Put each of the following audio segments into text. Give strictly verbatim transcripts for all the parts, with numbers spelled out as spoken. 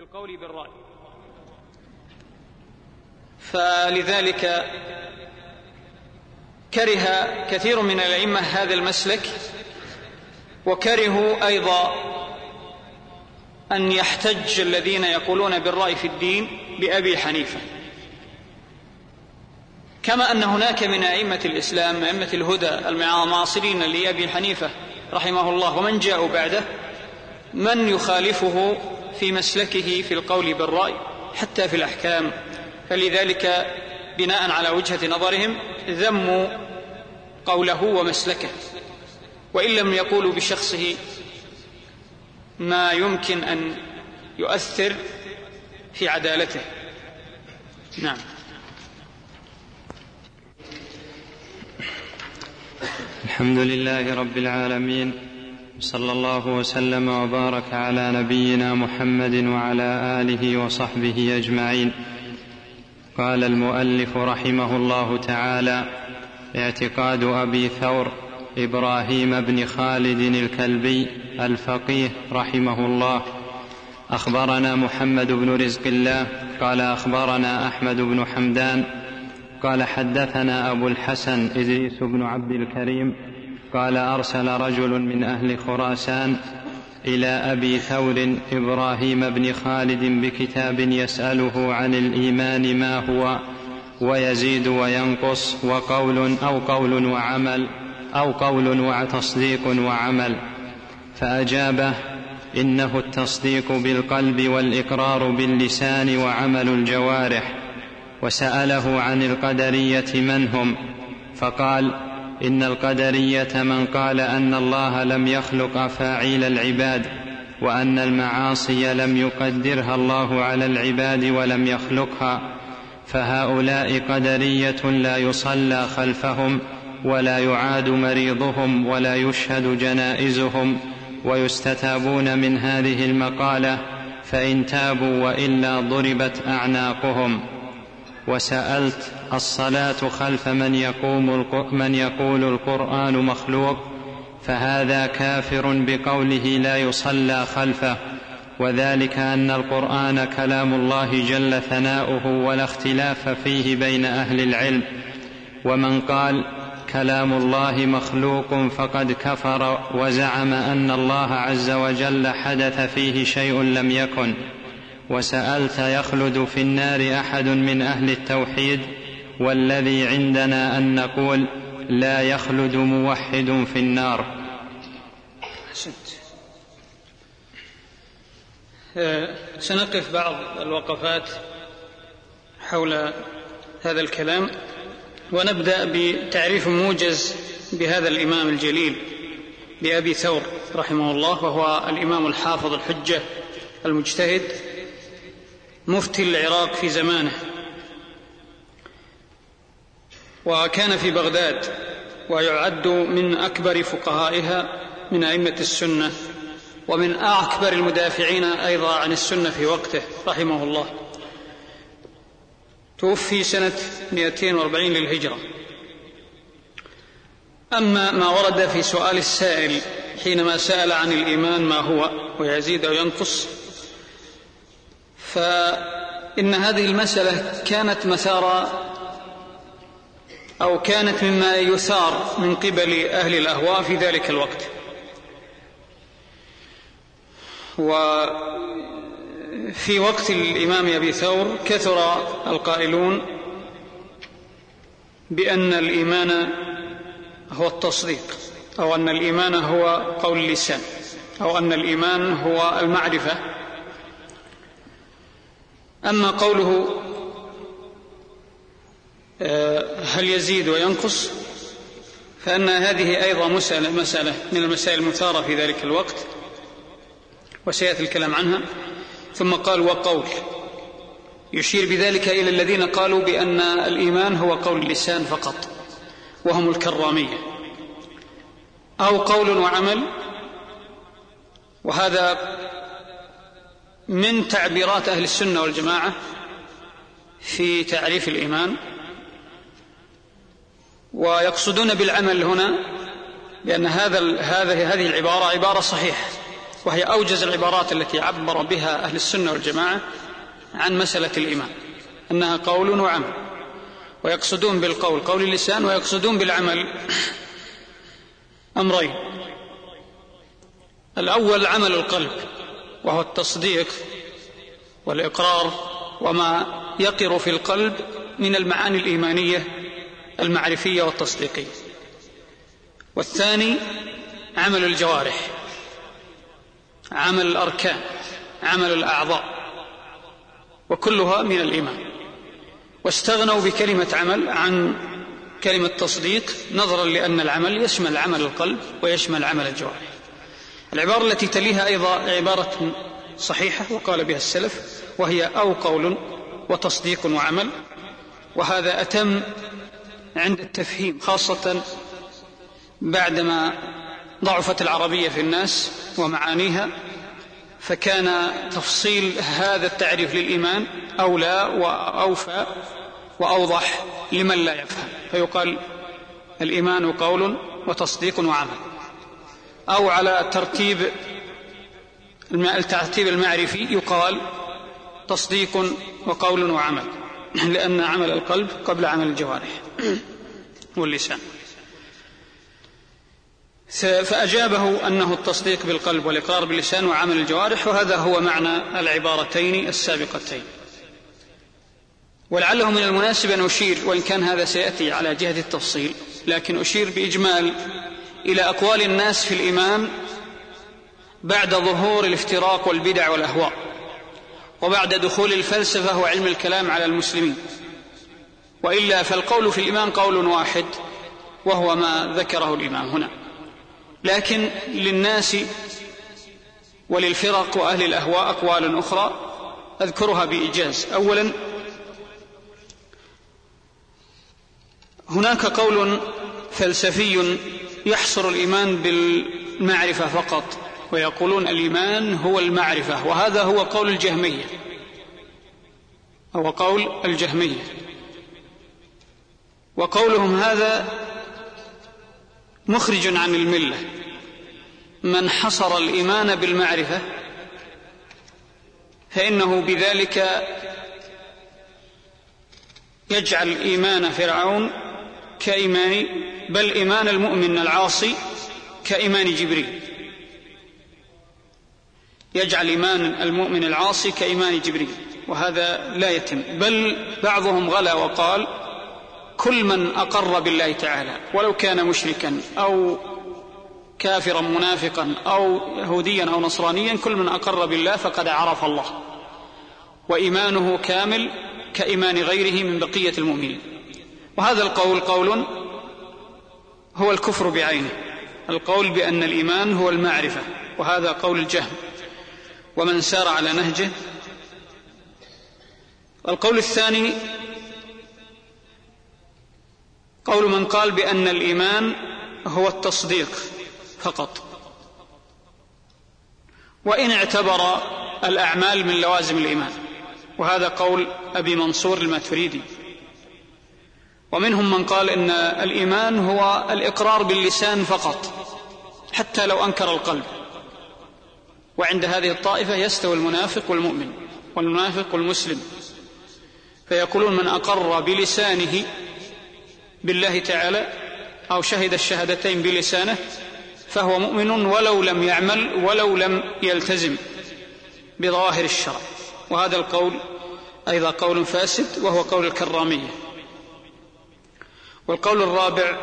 القول بالرأي. فلذلك كره كثير من الأئمة هذا المسلك، وكرهوا أيضا أن يحتج الذين يقولون بالرأي في الدين بأبي حنيفة، كما أن هناك من أئمة الإسلام أئمة الهدى المعاصرين لأبي حنيفة رحمه الله ومن جاءوا بعده من يخالفه في مسلكه في القول بالرأي حتى في الأحكام. فلذلك بناء على وجهة نظرهم ذموا قوله ومسلكه، وإن لم يقولوا بشخصه ما يمكن أن يؤثر في عدالته. نعم. الحمد لله رب العالمين، صلى الله وسلم وبارك على نبينا محمد وعلى آله وصحبه أجمعين. قال المؤلف رحمه الله تعالى: اعتقاد أبي ثور إبراهيم بن خالد الكلبي الفقيه رحمه الله. أخبرنا محمد بن رزق الله قال أخبرنا أحمد بن حمدان قال حدثنا أبو الحسن إدريس بن عبد الكريم قال أرسل رجل من أهل خراسان إلى أبي ثور إبراهيم بن خالد بكتاب يسأله عن الإيمان ما هو، ويزيد وينقص، وقول أو قول وعمل أو قول وتصديق وعمل. فأجابه: إنه التصديق بالقلب والإقرار باللسان وعمل الجوارح. وسأله عن القدرية من هم، فقال: إن القدرية من قال أن الله لم يخلق أفاعيل العباد، وأن المعاصي لم يقدرها الله على العباد ولم يخلقها، فهؤلاء قدرية لا يصلى خلفهم ولا يعاد مريضهم ولا يشهد جنائزهم، ويستتابون من هذه المقالة، فإن تابوا وإلا ضربت أعناقهم. وسألت: الصلاة خلف من يقوم من يقول القرآن مخلوق، فهذا كافر بقوله لا يصلى خلفه، وذلك أن القرآن كلام الله جل ثناؤه ولا اختلاف فيه بين أهل العلم. ومن قال كلام الله مخلوق فقد كفر وزعم أن الله عز وجل حدث فيه شيء لم يكن. وسألت: يخلد في النار أحد من أهل التوحيد؟ والذي عندنا أن نقول لا يخلد موحد في النار. سنقف بعض الوقفات حول هذا الكلام، ونبدأ بتعريف موجز بهذا الإمام الجليل بأبي ثور رحمه الله، وهو الإمام الحافظ الحجة المجتهد مفتي العراق في زمانه، وكان في بغداد، ويعد من أكبر فقهائها من أئمة السنة، ومن أكبر المدافعين أيضا عن السنة في وقته رحمه الله. توفي سنة مئتين وأربعين للهجرة. أما ما ورد في سؤال السائل حينما سأل عن الإيمان ما هو ويزيد أو ينقص، فإن هذه المسألة كانت مثارا أو كانت مما يثار من قبل أهل الأهواء في ذلك الوقت. وفي وقت الإمام أبي ثور كثر القائلون بأن الإيمان هو التصديق، أو أن الإيمان هو قول اللسان، أو أن الإيمان هو المعرفة. أما قوله هل يزيد وينقص، فإن هذه أيضا مسألة, مسألة من المسائل المثارة في ذلك الوقت، وسيأتي الكلام عنها. ثم قال وقول، يشير بذلك إلى الذين قالوا بأن الإيمان هو قول اللسان فقط، وهم الكرامية، أو قول وعمل. وهذا من تعبيرات أهل السنة والجماعة في تعريف الإيمان. ويقصدون بالعمل هنا بأن هذا هذه العبارة عبارة صحيحة، وهي أوجز العبارات التي عبر بها أهل السنة والجماعة عن مسألة الإيمان، أنها قول وعمل، ويقصدون بالقول قول اللسان، ويقصدون بالعمل أمرين: الأول عمل القلب وهو التصديق والإقرار وما يقر في القلب من المعاني الإيمانية المعرفية والتصديقية، والثاني عمل الجوارح، عمل الأركان، عمل الأعضاء، وكلها من الإيمان. واستغنوا بكلمة عمل عن كلمة تصديق نظرا لأن العمل يشمل عمل القلب ويشمل عمل الجوارح. العبارة التي تليها أيضا عبارة صحيحة وقال بها السلف، وهي أو قول وتصديق وعمل، وهذا أتم عند التفهيم، خاصة بعدما ضعفت العربية في الناس ومعانيها، فكان تفصيل هذا التعريف للإيمان أولى وأوفى وأوضح لمن لا يفهم، فيقال الإيمان قول وتصديق وعمل، أو على ترتيب الترتيب المعرفي يقال تصديق وقول وعمل، لأن عمل القلب قبل عمل الجوارح واللسان. فأجابه أنه التصديق بالقلب والإقرار باللسان وعمل الجوارح، وهذا هو معنى العبارتين السابقتين. ولعله من المناسب أن أشير، وإن كان هذا سيأتي على جهة التفصيل، لكن أشير بإجمال إلى أقوال الناس في الإيمان بعد ظهور الافتراق والبدع والأهواء، وبعد دخول الفلسفة وعلم الكلام على المسلمين. وإلا فالقول في الإيمان قول واحد، وهو ما ذكره الإمام هنا، لكن للناس وللفرق وأهل الأهواء أقوال أخرى أذكرها بإيجاز. أولا، هناك قول فلسفي يحصر الإيمان بالمعرفة فقط، ويقولون الإيمان هو المعرفة، وهذا هو قول الجهمية، هو قول الجهمية. وقولهم هذا مخرج عن الملة. من حصر الإيمان بالمعرفة فإنه بذلك يجعل إيمان فرعون كإيمان، بل إيمان المؤمن العاصي كإيمان جبريل، يجعل إيمان المؤمن العاصي كإيمان جبريل، وهذا لا يتم. بل بعضهم غلا وقال كل من أقر بالله تعالى ولو كان مشركا أو كافرا منافقا أو يهوديا أو نصرانيا، كل من أقر بالله فقد عرف الله، وإيمانه كامل كإيمان غيره من بقية المؤمنين. وهذا القول قول هو الكفر بعينه، القول بأن الإيمان هو المعرفة، وهذا قول الجهم ومن سار على نهجه. القول الثاني قول من قال بأن الإيمان هو التصديق فقط، وإن اعتبر الأعمال من لوازم الإيمان، وهذا قول أبي منصور الماتريدي. ومنهم من قال إن الإيمان هو الإقرار باللسان فقط حتى لو أنكر القلب، وعند هذه الطائفة يستوي المنافق والمؤمن والمنافق والمسلم، فيقولون من أقر بلسانه بالله تعالى أو شهد الشهادتين بلسانه فهو مؤمن ولو لم يعمل ولو لم يلتزم بظواهر الشرع. وهذا القول أيضا قول فاسد، وهو قول الكرامية. والقول الرابع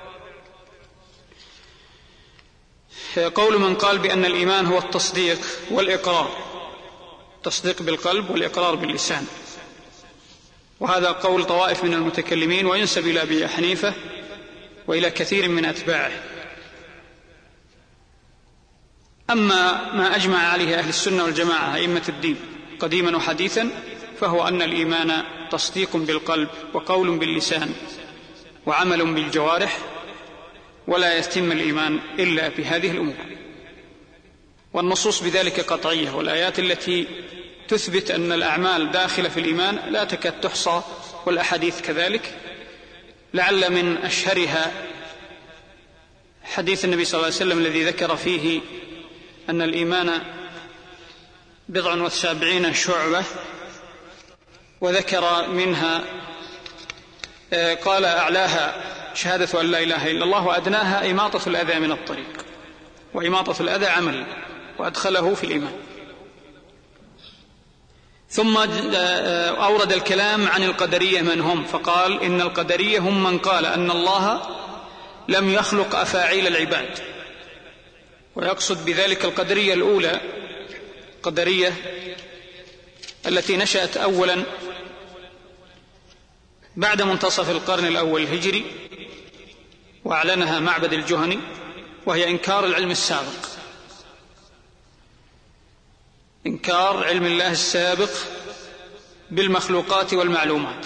قول من قال بأن الإيمان هو التصديق والإقرار، تصديق بالقلب والإقرار باللسان، وهذا قول طوائف من المتكلمين، وينسب إلى أبي حنيفة وإلى كثير من أتباعه. أما ما أجمع عليه أهل السنة والجماعة أئمة الدين قديما وحديثا، فهو أن الإيمان تصديق بالقلب وقول باللسان وعمل بالجوارح، ولا يتم الإيمان إلا بهذه الأمور. والنصوص بذلك قطعية، والآيات التي تثبت أن الأعمال داخلة في الإيمان لا تكاد تحصى، والأحاديث كذلك. لعل من أشهرها حديث النبي صلى الله عليه وسلم الذي ذكر فيه أن الإيمان بضع وسبعين شعبة، وذكر منها قال أعلاها شهادة أن لا إله إلا الله، وأدناها إماطة الأذى من الطريق، وإماطة الأذى عمل، وأدخله في الإيمان. ثم أورد الكلام عن القدرية من هم، فقال إن القدرية هم من قال أن الله لم يخلق أفاعيل العباد، ويقصد بذلك القدرية الأولى، القدرية التي نشأت أولا بعد منتصف القرن الأول الهجري، وأعلنها معبد الجهني، وهي إنكار العلم السابق، إنكار علم الله السابق بالمخلوقات والمعلومات.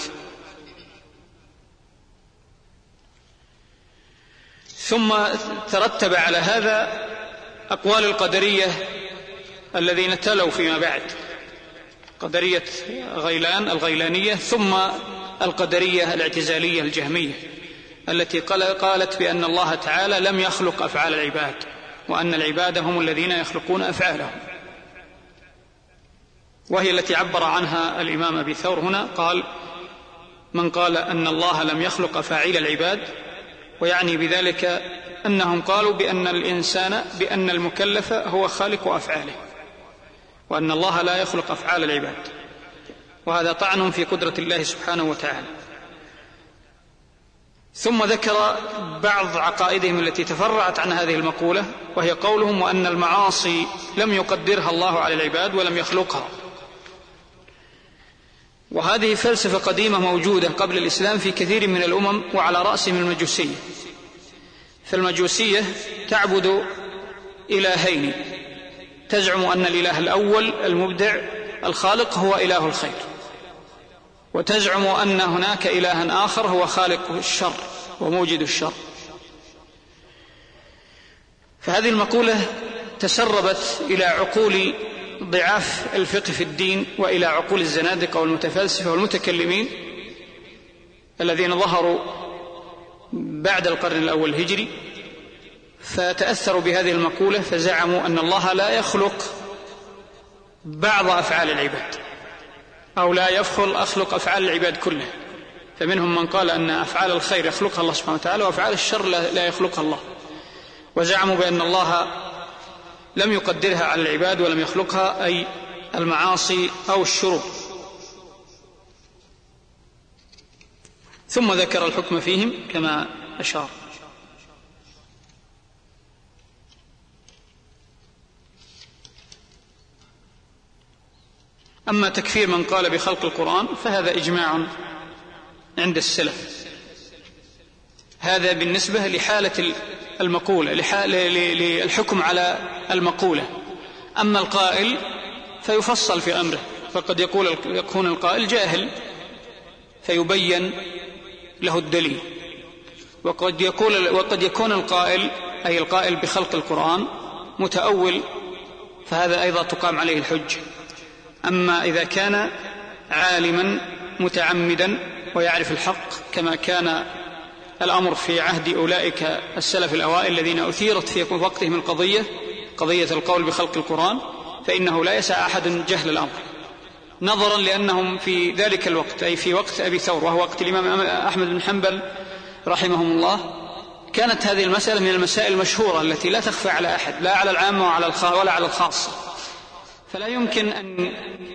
ثم ترتب على هذا أقوال القدرية الذين تلوا فيما بعد، قدرية غيلان الغيلانية، ثم القدرية الاعتزالية الجهمية التي قالت بأن الله تعالى لم يخلق أفعال العباد، وأن العباد هم الذين يخلقون أفعالهم، وهي التي عبر عنها الإمام أبي ثور هنا، قال من قال أن الله لم يخلق أفاعيل العباد، ويعني بذلك أنهم قالوا بأن الإنسان بأن المكلف هو خالق أفعاله، وأن الله لا يخلق أفعال العباد، وهذا طعن في قدرة الله سبحانه وتعالى. ثم ذكر بعض عقائدهم التي تفرعت عن هذه المقولة، وهي قولهم وأن المعاصي لم يقدرها الله على العباد ولم يخلقها. وهذه فلسفة قديمة موجودة قبل الإسلام في كثير من الأمم، وعلى رأسهم المجوسية. فالمجوسية تعبد إلهين، تزعم أن الإله الأول المبدع الخالق هو إله الخير، وتزعم أن هناك إلها آخر هو خالق الشر وموجد الشر. فهذه المقولة تسربت إلى عقول ضعاف الفقه في الدين، وإلى عقول الزنادقة والمتفلسفة والمتكلمين الذين ظهروا بعد القرن الأول الهجري، فتأثروا بهذه المقولة، فزعموا أن الله لا يخلق بعض أفعال العباد، أو لا يفخر أخلق أفعال العباد كلها. فمنهم من قال أن أفعال الخير يخلقها الله سبحانه وتعالى، وأفعال الشر لا يخلقها الله، وزعموا بأن الله لم يقدرها على العباد ولم يخلقها، أي المعاصي أو الشرور. ثم ذكر الحكم فيهم كما أشار. أما تكفير من قال بخلق القرآن فهذا إجماع عند السلف، هذا بالنسبة لحالة المقولة، للحكم على المقولة. أما القائل فيفصل في أمره، فقد يقول يكون القائل جاهل فيبين له الدليل، وقد يقول وقد يكون القائل أي القائل بخلق القرآن متأول، فهذا أيضا تقام عليه الحجة. أما إذا كان عالما متعمدا ويعرف الحق كما كان الأمر في عهد أولئك السلف الأوائل الذين أثيرت في وقتهم القضية قضية القول بخلق القرآن، فإنه لا يسع أحد جهل الأمر، نظرا لأنهم في ذلك الوقت أي في وقت أبي ثور وهو وقت الإمام أحمد بن حنبل رحمهم الله، كانت هذه المسألة من المسائل المشهورة التي لا تخفى على أحد، لا على العامة ولا على الخاصة، فلا يمكن أن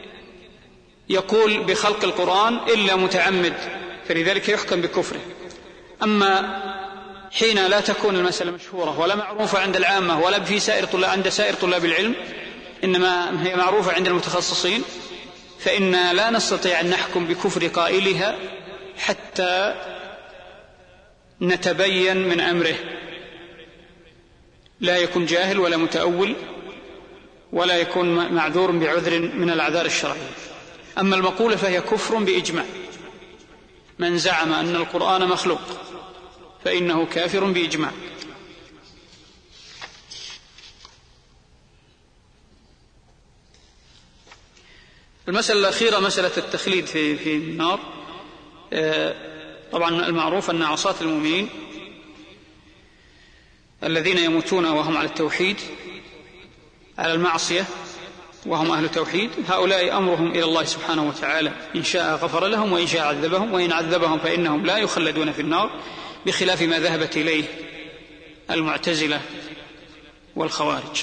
يقول بخلق القرآن إلا متعمد، فلذلك يحكم بكفره. أما حين لا تكون المسألة مشهورة ولا معروفة عند العامة ولا في سائر طلاب عند سائر طلاب العلم، إنما هي معروفة عند المتخصصين، فإن لا نستطيع أن نحكم بكفر قائلها حتى نتبين من أمره، لا يكون جاهل ولا متأول ولا يكون معذور بعذر من الأعذار الشرعية. أما المقولة فهي كفر بإجماع، من زعم أن القرآن مخلوق فإنه كافر بإجماع. المسألة الأخيرة مسألة التخليد في في النار. طبعا المعروف أن عصاة المؤمنين الذين يموتون وهم على التوحيد على المعصية وهم أهل توحيد، هؤلاء أمرهم إلى الله سبحانه وتعالى، إن شاء غفر لهم وإن شاء عذبهم، وإن عذبهم فإنهم لا يخلدون في النار، بخلاف ما ذهبت إليه المعتزلة والخوارج.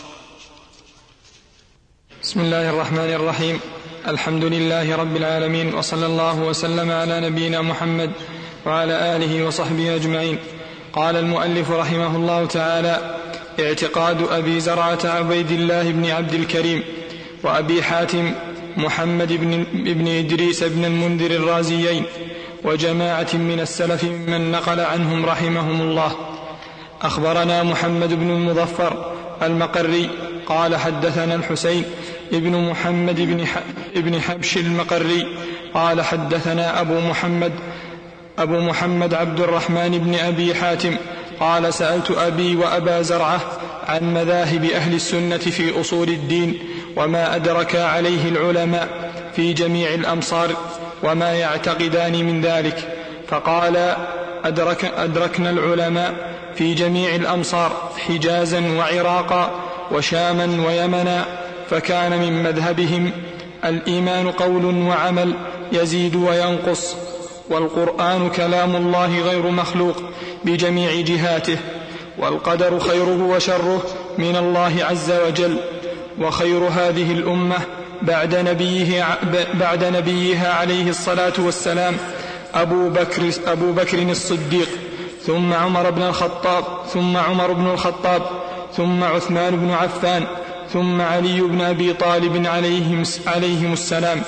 بسم الله الرحمن الرحيم. الحمد لله رب العالمين، وصلى الله وسلم على نبينا محمد وعلى آله وصحبه أجمعين. قال المؤلف رحمه الله تعالى: اعتقاد أبي زرعة عبيد الله بن عبد الكريم وأبي حاتم محمد بن, بن إدريس بن المنذر الرازيين وجماعة من السلف ممن نقل عنهم رحمهم الله. أخبرنا محمد بن المظفر المقري قال حدثنا الحسين ابن محمد بن, بن حبش المقري قال حدثنا أبو محمد أبو محمد عبد الرحمن بن أبي حاتم قال: سألت أبي وأبا زرعة عن مذاهب أهل السنة في أصول الدين وما أدرك عليه العلماء في جميع الأمصار وما يعتقدان من ذلك، فقال: أدرك أدركنا العلماء في جميع الأمصار حجازا وعراقا وشاما ويمنا، فكان من مذهبهم الإيمان قول وعمل يزيد وينقص، والقرآن كلام الله غير مخلوق بجميع جهاته، والقدر خيره وشره من الله عز وجل، وخير هذه الأمة بعد نبيه بعد نبيها عليه الصلاة والسلام أبو بكر, أبو بكر الصديق، ثم عمر بن الخطاب ثم عمر بن الخطاب ثم عثمان بن عفان ثم علي بن أبي طالب عليهم, عليهم السلام،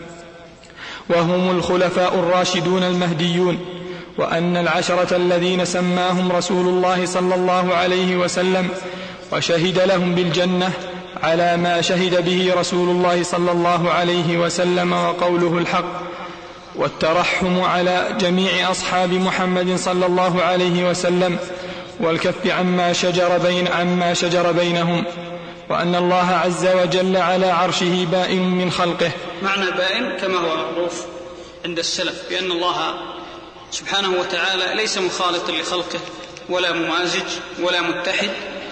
وهم الخلفاء الراشدون المهديون. وأن العشرة الذين سماهم رسول الله صلى الله عليه وسلم وشهد لهم بالجنة على ما شهد به رسول الله صلى الله عليه وسلم وقوله الحق، والترحم على جميع أصحاب محمد صلى الله عليه وسلم، والكف عما شجر, بين عما شجر بينهم، وأن الله عز وجل على عرشه بائن من خلقه. معنى بائن كما هو معروف عند السلف بأن الله سبحانه وتعالى ليس مخالط لخلقه ولا ممازج ولا متحد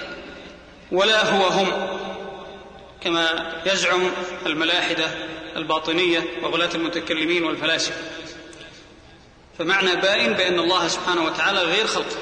ولا هو هم كما يزعم الملاحدة الباطنية وغلاة المتكلمين والفلاسفة. فمعنى بائن بأن الله سبحانه وتعالى غير خلقه،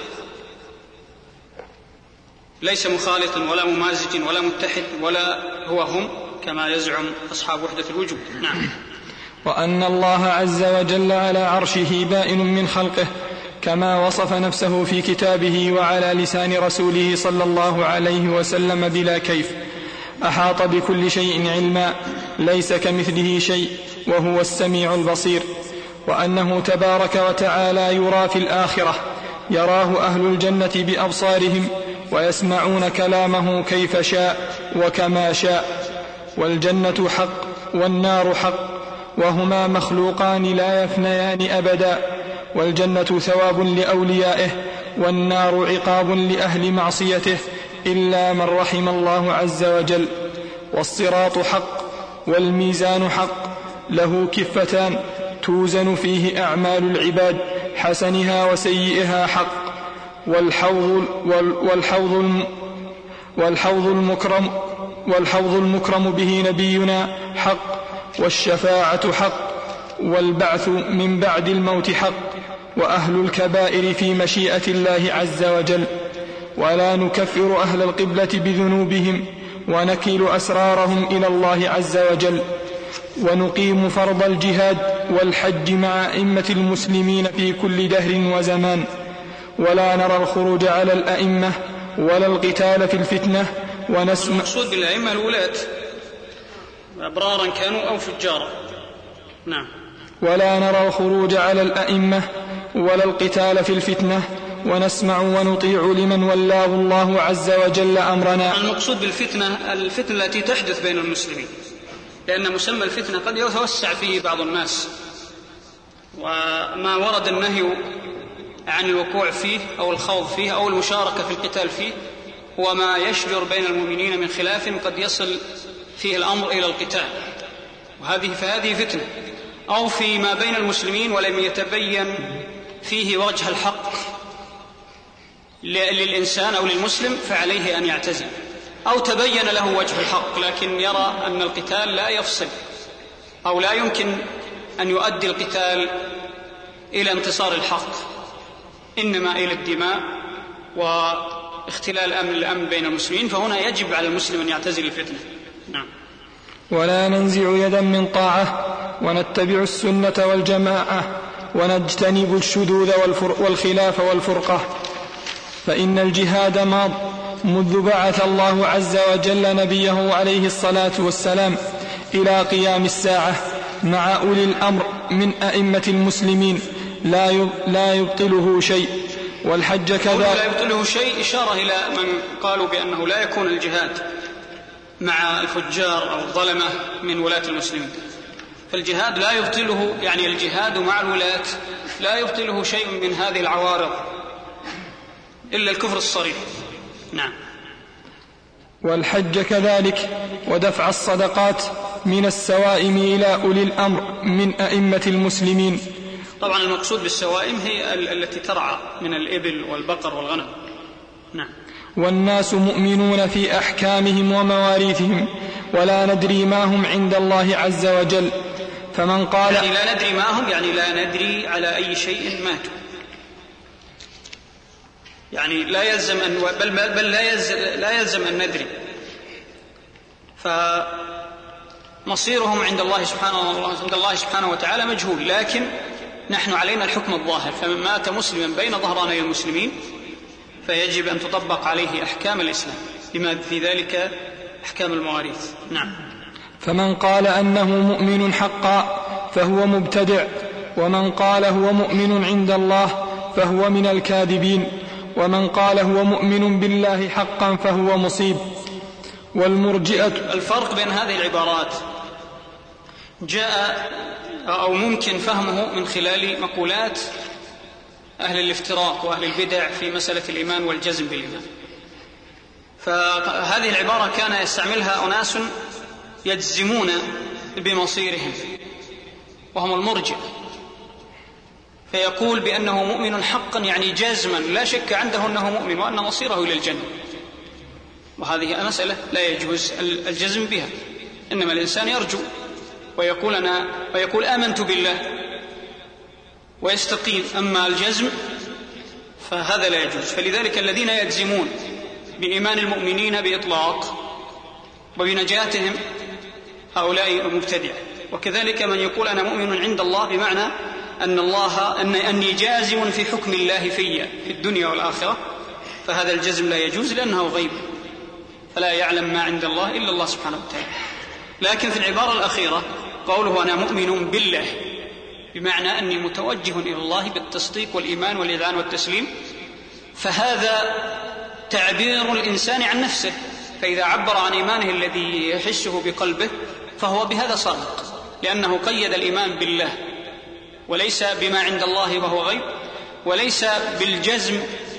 ليس مخالطا ولا ممازج ولا متحد ولا هو هم كما يزعم أصحاب وحدة الوجود. نعم. وأن الله عز وجل على عرشه بائن من خلقه كما وصف نفسه في كتابه وعلى لسان رسوله صلى الله عليه وسلم بلا كيف، أحاط بكل شيء علما، ليس كمثله شيء وهو السميع البصير. وأنه تبارك وتعالى يرى في الآخرة، يراه أهل الجنة بأبصارهم ويسمعون كلامه كيف شاء وكما شاء. والجنة حق والنار حق، وهما مخلوقان لا يفنيان أبدا. والجنة ثواب لأوليائه، والنار عقاب لأهل معصيته إلا من رحم الله عز وجل. والصراط حق، والميزان حق، له كفتان توزن فيه أعمال العباد حسنها وسيئها حق. والحوض, والحوض, والحوض, المكرم والحوض المكرم به نبينا حق. والشفاعة حق، والبعث من بعد الموت حق. وأهل الكبائر في مشيئة الله عز وجل. ولا نكفر أهل القبلة بذنوبهم، ونكل أسرارهم إلى الله عز وجل. ونقيم فرض الجهاد والحج مع أئمة المسلمين في كل دهر وزمان. ولا نرى الخروج على الأئمة ولا القتال في الفتنة. ونسمع المقصود بالأئمة الولاة أبرارا كانوا أو فجارا. نعم. ولا نرى الخروج على الأئمة ولا القتال في الفتنة، ونسمع ونطيع لمن ولاه الله عز وجل أمرنا. المقصود بالفتنة الفتنة التي تحدث بين المسلمين، لأن مسمى الفتنة قد يتوسع فيه بعض الناس، وما ورد النهي عن الوقوع فيه أو الخوض فيه أو المشاركة في القتال فيه هو ما يشجر بين المؤمنين من خلاف قد يصل فيه الأمر إلى القتال، وهذه فهذه فتنة. أو فيما بين المسلمين ولم يتبين فيه وجه الحق للإنسان أو للمسلم، فعليه أن يعتزل. أو تبين له وجه الحق لكن يرى أن القتال لا يفصل أو لا يمكن أن يؤدي القتال إلى انتصار الحق، إنما إلى الدماء واختلال أمن الأمن بين المسلمين، فهنا يجب على المسلم أن يعتزل الفتنة. نعم. ولا ننزع يدا من طاعة ونتبع السنة والجماعة ونجتنب الشذوذ والخلاف والفرقة، فإن الجهاد ماض منذ بعث الله عز وجل نبيه عليه الصلاة والسلام إلى قيام الساعة مع أولي الأمر من أئمة المسلمين لا يبطله شيء. والحج كذا لا يبطله شيء إشارة إلى من قالوا بأنه لا يكون الجهاد مع الفجار أو الظلمة من ولاة المسلمين، فالجهاد لا يبطله، يعني الجهاد مع الولاة لا يبطله شيء من هذه العوارض إلا الكفر الصريح. نعم. والحج كذلك، ودفع الصدقات من السوائم إلى أولي الأمر من أئمة المسلمين. طبعا المقصود بالسوائم هي التي ترعى من الإبل والبقر والغنم. نعم. والناس مؤمنون في أحكامهم ومواريثهم ولا ندري ما هم عند الله عز وجل، فمن قال يعني لا ندري ما هم، يعني لا ندري على أي شيء ماتوا، يعني لا يلزم أن بل, بل لا, يلزم لا يلزم أن ندري، فمصيرهم عند الله سبحانه عند الله سبحانه وتعالى مجهول، لكن نحن علينا الحكم الظاهر، فمن مات مسلما بين ظهراني المسلمين فيجب أن تطبق عليه أحكام الإسلام، لما في ذلك أحكام المواريث. نعم. فمن قال أنه مؤمن حقا فهو مبتدع، ومن قال هو مؤمن عند الله فهو من الكاذبين، ومن قال هو مؤمن بالله حقا فهو مصيب. والمرجئة الفرق بين هذه العبارات جاء أو ممكن فهمه من خلال مقولات أهل الافتراق وأهل البدع في مسألة الإيمان والجزم بالإيمان. فهذه العبارة كان يستعملها أناس يجزمون بمصيرهم وهم المرجئة، فيقول بأنه مؤمن حقا يعني جازما لا شك عنده أنه مؤمن وأن مصيره إلى الجنة، وهذه مسألة لا يجوز الجزم بها، إنما الإنسان يرجو ويقول أنا ويقول آمنت بالله ويستقيم، أما الجزم فهذا لا يجوز. فلذلك الذين يجزمون بإيمان المؤمنين بإطلاق وبنجاتهم هؤلاء مبتدع، وكذلك من يقول أنا مؤمن عند الله بمعنى أن الله أن أني جازم في حكم الله في في الدنيا والآخرة، فهذا الجزم لا يجوز لأنه غيب، فلا يعلم ما عند الله إلا الله سبحانه وتعالى. لكن في العبارة الأخيرة قوله أنا مؤمن بالله بمعنى أني متوجه إلى الله بالتصديق والإيمان والإذعان والتسليم، فهذا تعبير الإنسان عن نفسه، فإذا عبر عن إيمانه الذي يحسه بقلبه فهو بهذا صادق، لأنه قيد الإيمان بالله وليس بما عند الله وهو غيب، وليس بالجزم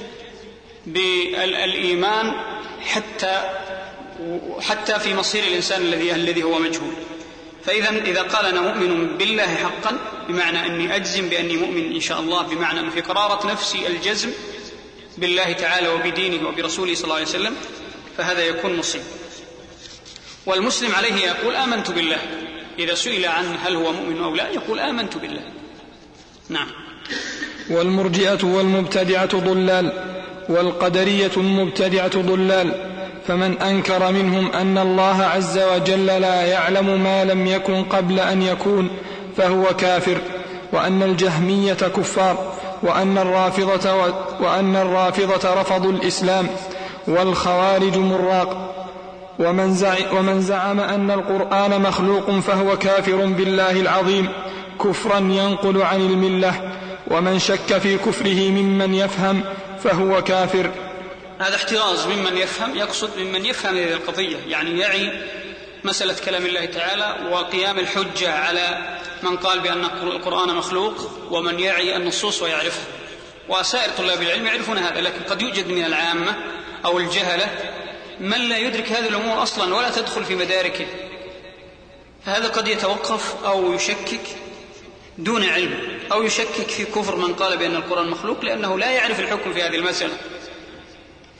بالإيمان حتى حتى في مصير الإنسان الذي الذي هو مجهول. فإذا إذا قال أنا مؤمن بالله حقا بمعنى أني أجزم بأني مؤمن إن شاء الله، بمعنى أن في قرارة نفسي الجزم بالله تعالى وبدينه وبرسوله صلى الله عليه وسلم، فهذا يكون مصيب. والمسلم عليه يقول آمنت بالله، إذا سئل عن هل هو مؤمن أو لا يقول آمنت بالله. نعم. والمرجئة والمبتدعة ضلال، والقدرية المبتدعة ضلال، فمن أنكر منهم أن الله عز وجل لا يعلم ما لم يكن قبل أن يكون فهو كافر، وأن الجهمية كفار، وأن الرافضة, وأن الرافضة رفضوا الإسلام، والخوارج مراق. ومن, زع ومن زعم أن القرآن مخلوق فهو كافر بالله العظيم كفرا ينقل عن الملة، ومن شك في كفره ممن يفهم فهو كافر. هذا احتراز ممن يفهم، يقصد ممن يفهم هذه القضية، يعني يعي مسألة كلام الله تعالى وقيام الحجة على من قال بأن القرآن مخلوق، ومن يعي النصوص ويعرفها. وسائر طلاب العلم يعرفون هذا، لكن قد يوجد من العامة أو الجهلة من لا يدرك هذه الأمور أصلا ولا تدخل في مداركه، فهذا قد يتوقف أو يشكك دون علم، أو يشكك في كفر من قال بأن القرآن مخلوق لأنه لا يعرف الحكم في هذه المسألة،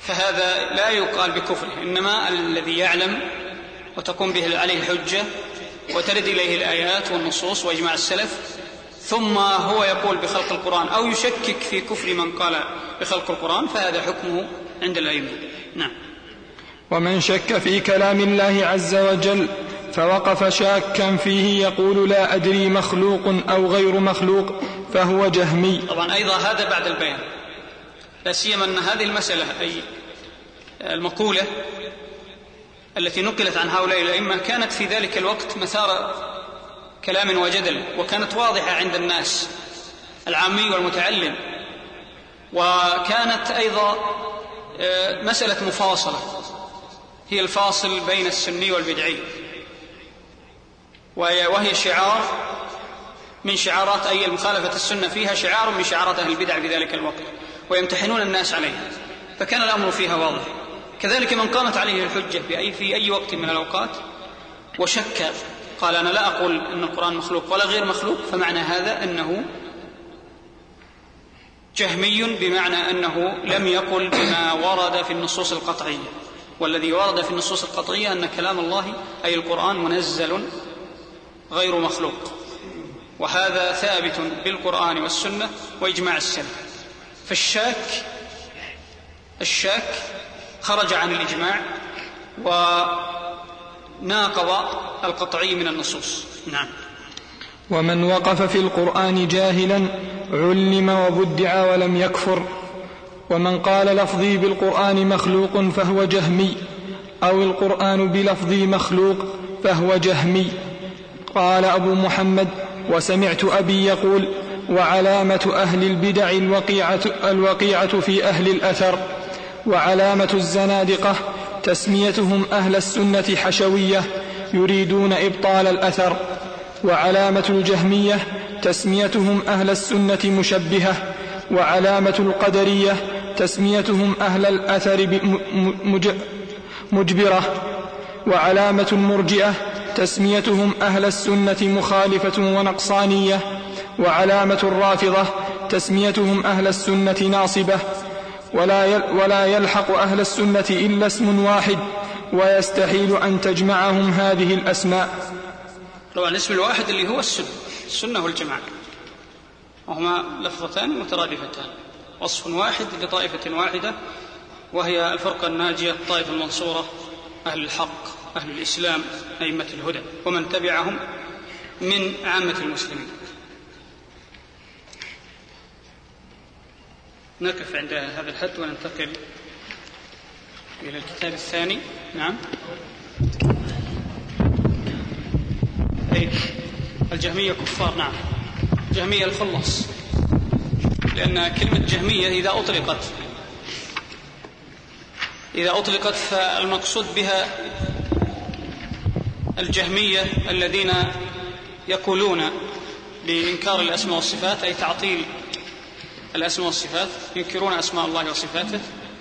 فهذا لا يقال بكفره، إنما الذي يعلم وتقوم به عليه الحجة وترد إليه الآيات والنصوص وإجماع السلف ثم هو يقول بخلق القرآن أو يشكك في كفر من قال بخلق القرآن فهذا حكمه عند الأئمة. نعم. ومن شك في كلام الله عز وجل فوقف شاكا فيه يقول لا أدري مخلوق أو غير مخلوق فهو جهمي. طبعا أيضا هذا بعد البيان، لا سيما أن هذه المسألة أي المقولة التي نقلت عن هؤلاء الأئمة كانت في ذلك الوقت مثار كلام وجدل، وكانت واضحة عند الناس العامي والمتعلم، وكانت أيضا مسألة مفاصلة هي الفاصل بين السني والبدعي، وهي شعار من شعارات أي المخالفة السنة فيها شعار من شعارات أهل البدع في ذلك الوقت ويمتحنون الناس عليها، فكان الأمر فيها واضح. كذلك من قامت عليه الحجة بأي في أي وقت من الأوقات وشك قال أنا لا أقول أن القرآن مخلوق ولا غير مخلوق، فمعنى هذا أنه جهمي، بمعنى أنه لم يقل بما ورد في النصوص القطعية، والذي ورد في النصوص القطعية أن كلام الله أي القرآن منزل غير مخلوق، وهذا ثابت بالقرآن والسنة وإجماع السلف. فالشاك الشاك خرج عن الإجماع وناقض القطعي من النصوص. نعم. ومن وقف في القرآن جاهلا علم وبدع ولم يكفر، ومن قال لفظي بالقرآن مخلوق فهو جهمي، أو القرآن بلفظي مخلوق فهو جهمي. قال أبو محمد: وسمعت أبي يقول: وعلامة أهل البدع الوقيعة, الوقيعة في أهل الأثر، وعلامة الزنادقة تسميتهم أهل السنة حشوية يريدون إبطال الأثر، وعلامة الجهمية تسميتهم أهل السنة مشبهة، وعلامة القدرية تسميتهم أهل الأثر مجبرة، وعلامة المرجئة تسميتهم أهل السنة مخالفة ونقصانية، وعلامة الرافضة تسميتهم أهل السنة ناصبة، ولا يلحق أهل السنة إلا اسم واحد، ويستحيل أن تجمعهم هذه الأسماء. طبعا الاسم الواحد اللي هو السنة السنة والجماعة، وهما لفظتان مترادفتان، وصف واحد لطائفة واحدة وهي الفرقة الناجية الطائفة المنصورة أهل الحق أهل الإسلام أئمة الهدى ومن تبعهم من عامة المسلمين. نقف عند هذا الحد وننتقل إلى الكتاب الثاني. نعم. أي الجهمية كفار. نعم. جهمية الخلص، لأن كلمة جهمية إذا أطلقت إذا أطلقت فالمقصود بها الجهمية الذين يقولون بإنكار الأسماء والصفات، أي تعطيل الأسماء والصفات، ينكرون أسماء الله وصفاته،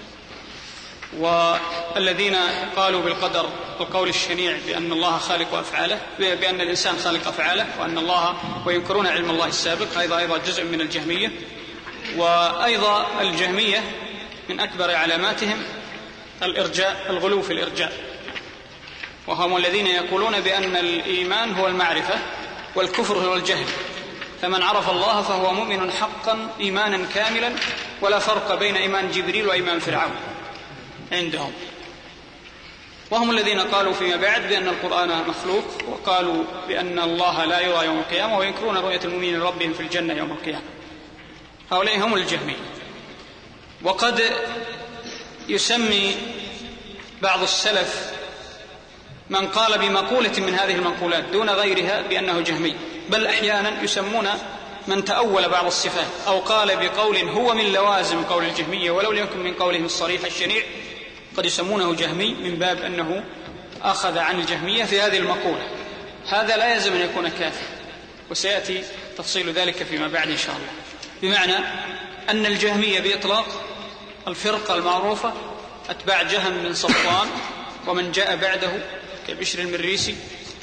والذين قالوا بالقدر القول الشنيع بأن الله خالق أفعاله، بأن الإنسان خالق أفعاله وأن الله، وينكرون علم الله السابق، هذا أيضا جزء من الجهمية. وأيضا الجهمية من أكبر علاماتهم الإرجاء، الغلو في الإرجاء، وهم الذين يقولون بأن الإيمان هو المعرفة والكفر هو الجهل، فمن عرف الله فهو مؤمن حقا إيمانا كاملا، ولا فرق بين إيمان جبريل وإيمان فرعون عندهم. وهم الذين قالوا فيما بعد بأن القرآن مخلوق، وقالوا بأن الله لا يرى يوم القيامة، وينكرون رؤية المؤمنين ربهم في الجنة يوم القيامة. هؤلاء هم الجهمية. وقد يسمي بعض السلف من قال بمقولة من هذه المنقولات دون غيرها بأنه جهمي، بل أحيانا يسمون من تأول بعض الصفات أو قال بقول هو من لوازم قول الجهمية ولو لم يكن من قولهم الصريح الشنيع، قد يسمونه جهمي من باب أنه أخذ عن الجهمية في هذه المقولة. هذا لا يلزم أن يكون كافر، وسيأتي تفصيل ذلك فيما بعد إن شاء الله. بمعنى أن الجهمية بإطلاق الفرقة المعروفة أتباع جهم بن صفوان ومن جاء بعده كبشر المريسي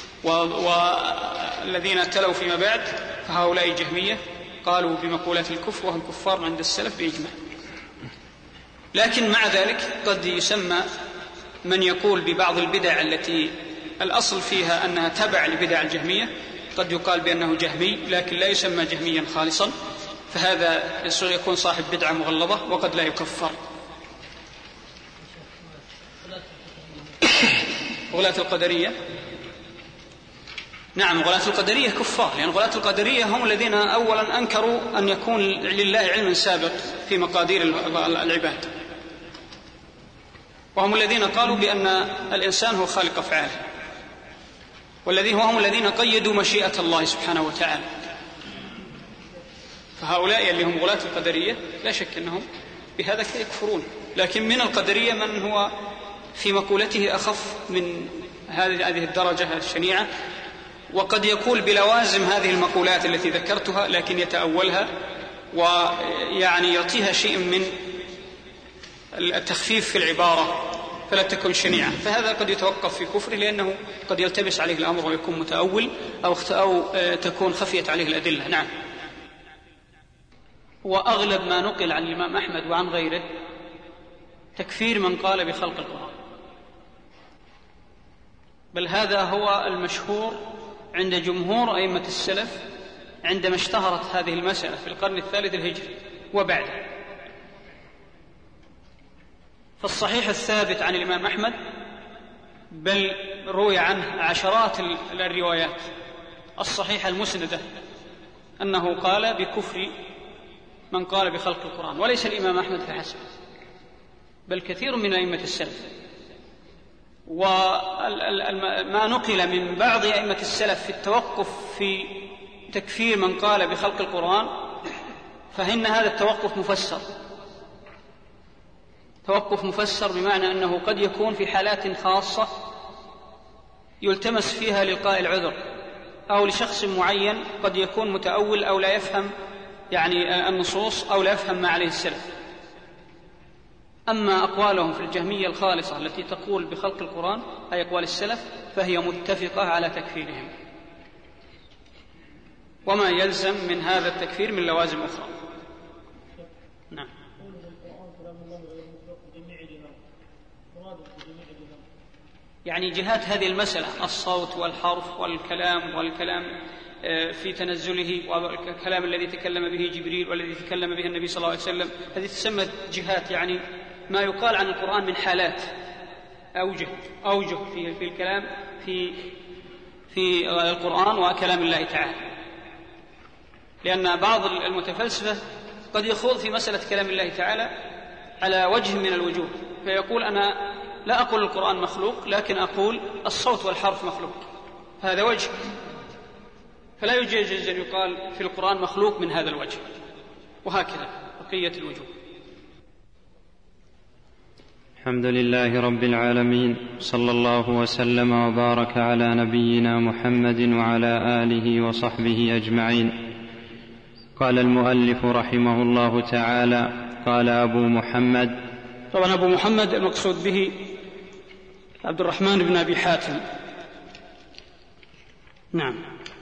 والذين تلوا فيما بعد، فهؤلاء جهمية قالوا بمقولة الكفر، وهم كفار عند السلف بإجماع. لكن مع ذلك قد يسمى من يقول ببعض البدع التي الأصل فيها أنها تبع لبدع الجهمية، قد يقال بأنه جهمي لكن لا يسمى جهميا خالصا، فهذا يكون صاحب بدعة مغلظة وقد لا يكفر. غلاة القدرية، نعم غلاة القدرية كفار، لأن غلاة القدرية هم الذين أولا أنكروا أن يكون لله علم سابق في مقادير العباد، وهم الذين قالوا بأن الإنسان هو خالق أفعاله، والذين هم الذين قيدوا مشيئة الله سبحانه وتعالى. فهؤلاء اللي هم غلاة القدرية لا شك أنهم بهذا يكفرون، لكن من القدرية من هو في مقولته أخف من هذه الدرجة الشنيعة، وقد يقول بلوازم هذه المقولات التي ذكرتها لكن يتأولها ويعني يعطيها شيء من التخفيف في العبارة فلا تكون شنيعة، فهذا قد يتوقف في كفره لأنه قد يلتبس عليه الأمر ويكون متأول أو, أو تكون خفيت عليه الأدلة. نعم. وأغلب ما نقل عن الإمام أحمد وعن غيره تكفير من قال بخلق القرآن، بل هذا هو المشهور عند جمهور أئمة السلف عندما اشتهرت هذه المسألة في القرن الثالث الهجري وبعده. فالصحيح الثابت عن الإمام أحمد، بل روي عنه عشرات الروايات الصحيحة المسندة أنه قال بكفر من قال بخلق القرآن، وليس الإمام أحمد فحسب بل كثير من أئمة السلف. وما نقل من بعض أئمة السلف في التوقف في تكفير من قال بخلق القرآن فإن هذا التوقف مفسر، توقف مفسر بمعنى أنه قد يكون في حالات خاصة يلتمس فيها للقاء العذر، أو لشخص معين قد يكون متأول أو لا يفهم يعني النصوص أو لا يفهم ما عليه السلف. أما أقوالهم في الجهمية الخالصة التي تقول بخلق القرآن أي أقوال السلف فهي متفقة على تكفيرهم، وما يلزم من هذا التكفير من لوازم أخرى. نعم. يعني جهات هذه المسألة الصوت والحرف والكلام والكلام في تنزله والكلام الذي تكلم به جبريل والذي تكلم به النبي صلى الله عليه وسلم، هذه تسمى جهات، يعني ما يقال عن القرآن من حالات أوجه أوجه في في الكلام في في القرآن وكلام الله تعالى. لأن بعض المتفلسفة قد يخوض في مسألة كلام الله تعالى على وجه من الوجوه، فيقول أنا لا أقول القرآن مخلوق لكن أقول الصوت والحرف مخلوق، هذا وجه، فلا يجوز أن يقال في القرآن مخلوق من هذا الوجه، وهكذا بقية الوجوه. الحمد لله رب العالمين، صلى الله وسلم وبارك على نبينا محمد وعلى آله وصحبه أجمعين. قال المؤلف رحمه الله تعالى: قال أبو محمد. طبعا أبو محمد المقصود به عبد الرحمن بن أبي حاتم. نعم.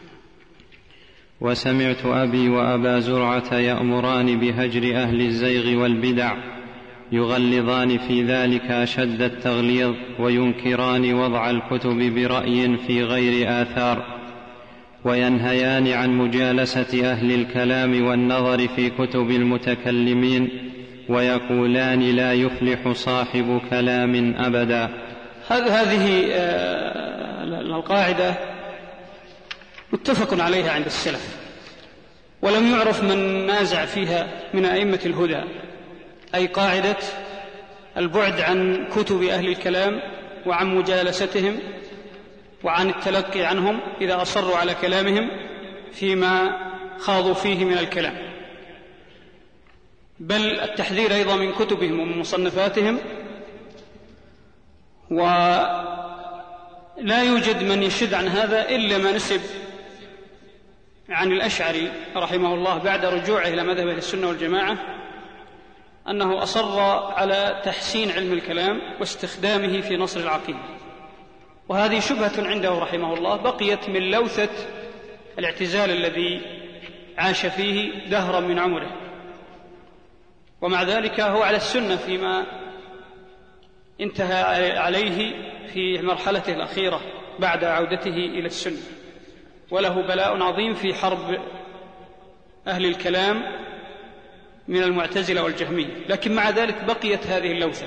وسمعت أبي وأبا زرعة يأمران بهجر أهل الزيغ والبدع، يغلظان في ذلك أشد التغليظ، وينكران وضع الكتب برأي في غير آثار، وينهيان عن مجالسة أهل الكلام والنظر في كتب المتكلمين، ويقولان لا يفلح صاحب كلام أبدا. هذه القاعدة متفق عليها عند السلف، ولم يعرف من نازع فيها من أئمة الهدى، أي قاعدة البعد عن كتب أهل الكلام وعن مجالستهم وعن التلقي عنهم إذا أصروا على كلامهم فيما خاضوا فيه من الكلام، بل التحذير أيضا من كتبهم ومن مصنفاتهم. ولا يوجد من يشد عن هذا إلا ما نسب عن الأشعري رحمه الله بعد رجوعه إلى مذهب السنة والجماعة أنه أصر على تحسين علم الكلام واستخدامه في نصر العقيدة، وهذه شبهة عنده رحمه الله بقيت من لوثة الاعتزال الذي عاش فيه دهرا من عمره. ومع ذلك هو على السنة فيما انتهى عليه في مرحلته الأخيرة بعد عودته إلى السنة، وله بلاء عظيم في حرب أهل الكلام من المعتزلة والجهمية، لكن مع ذلك بقيت هذه اللوثة.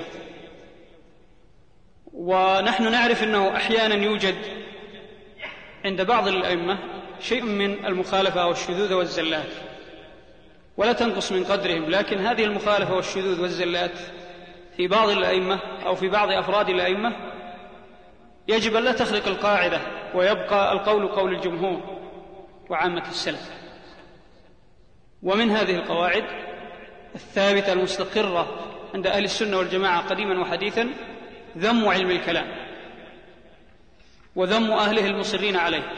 ونحن نعرف أنه أحيانا يوجد عند بعض الأئمة شيء من المخالفة والشذوذ والزلات، ولا تنقص من قدرهم، لكن هذه المخالفة والشذوذ والزلات في بعض الأئمة أو في بعض أفراد الأئمة يجب أن لا تخرق القاعدة، ويبقى القول قول الجمهور وعامة السلف. ومن هذه القواعد الثابتة المستقرة عند أهل السنة والجماعة قديما وحديثا ذم علم الكلام، وذم أهله المصرين عليه،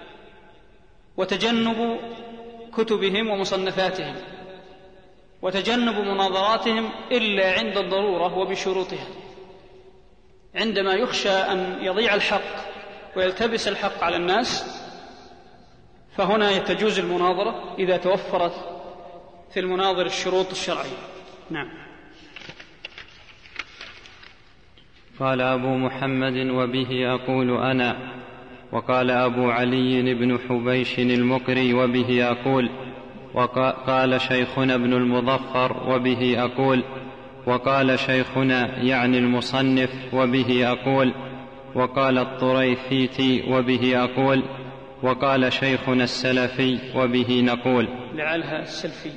وتجنب كتبهم ومصنفاتهم، وتجنب مناظراتهم إلا عند الضرورة وبشروطها. عندما يخشى أن يضيع الحق ويلتبس الحق على الناس فهنا تجوز المناظرة إذا توفرت في المناظر الشروط الشرعية. نعم. قال أبو محمد: وبه أقول أنا. وقال أبو علي بن حبيش المقري: وبه أقول. وقال شيخنا ابن المظفر: وبه أقول. وقال شيخنا يعني المصنف: وبه أقول. وقال الطريفيتي: وبه أقول. وقال شيخنا السلفي: وبه نقول. لعلها السلفي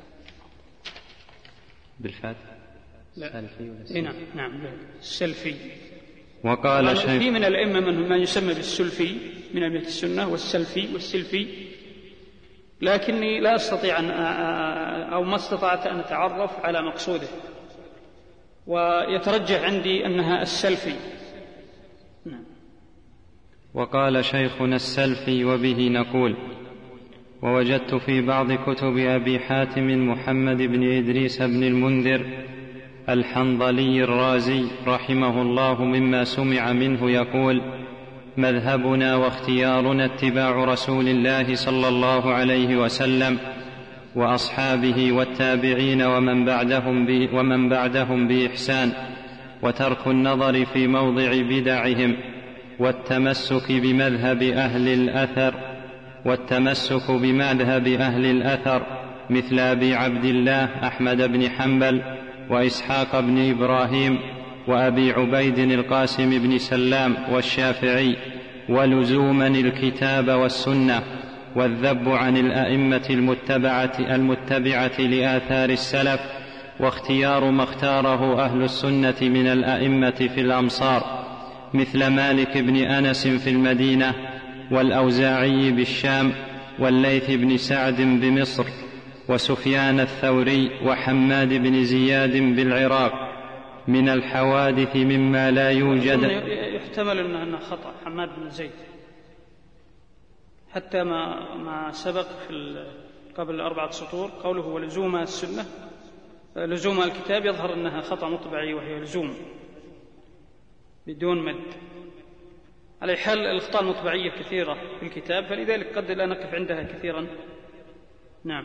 بالفتح. السلفي ولا نعم نعم السلفي. وقال شيخ في من الأئمة من من يسمى بالسلفي من أئمة السنة، والسلفي والسلفي، لكني لا أستطيع أن أو ما استطعت أن أتعرف على مقصوده، ويترجح عندي أنها السلفي. نعم. وقال شيخنا السلفي: وبه نقول. ووجدت في بعض كتب أبي حاتم محمد بن إدريس بن المنذر الحنظلي الرازي رحمه الله مما سمع منه يقول: مذهبنا واختيارنا اتباع رسول الله صلى الله عليه وسلم وأصحابه والتابعين ومن بعدهم, ومن بعدهم بإحسان، وترك النظر في موضع بدعهم، والتمسك بمذهب أهل الأثر والتمسك بمذهب أهل الأثر مثل أبي عبد الله أحمد بن حنبل وإسحاق بن إبراهيم وأبي عبيد القاسم بن سلام والشافعي، ولزوما الكتاب والسنة، والذب عن الأئمة المتبعة, المتبعة لآثار السلف، واختيار ما اختاره أهل السنة من الأئمة في الأمصار مثل مالك بن أنس في المدينة، والأوزاعي بالشام، والليث بن سعد بمصر، وسفيان الثوري، وحماد بن زياد بالعراق من الحوادث مما لا يوجد. يحتمل أنه خطأ حماد بن زيد، حتى ما, ما سبق في قبل أربعة سطور قوله ولزوم السنة لزوم الكتاب، يظهر أنها خطأ مطبعي وهي لزوم بدون مد. على حال الأخطاء المطبعية كثيرة في الكتاب، فلذلك قد لا نقف عندها كثيرا. نعم.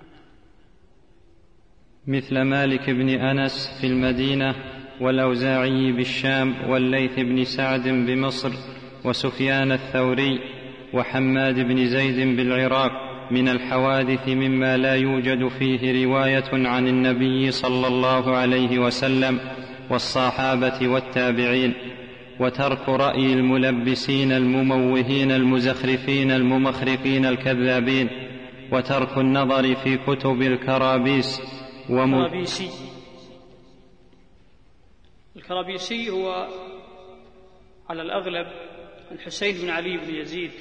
مثل مالك بن أنس في المدينة، والأوزاعي بالشام، والليث بن سعد بمصر، وسفيان الثوري، وحماد بن زيد بالعراق من الحوادث مما لا يوجد فيه رواية عن النبي صلى الله عليه وسلم والصحابة والتابعين، وترك رأي الملبسين المموهين المزخرفين الممخرقين الكذابين، وترك النظر في كتب الكرابيس وم... الكرابيسي. الكرابيسي هو على الأغلب الحسين بن علي بن يزيد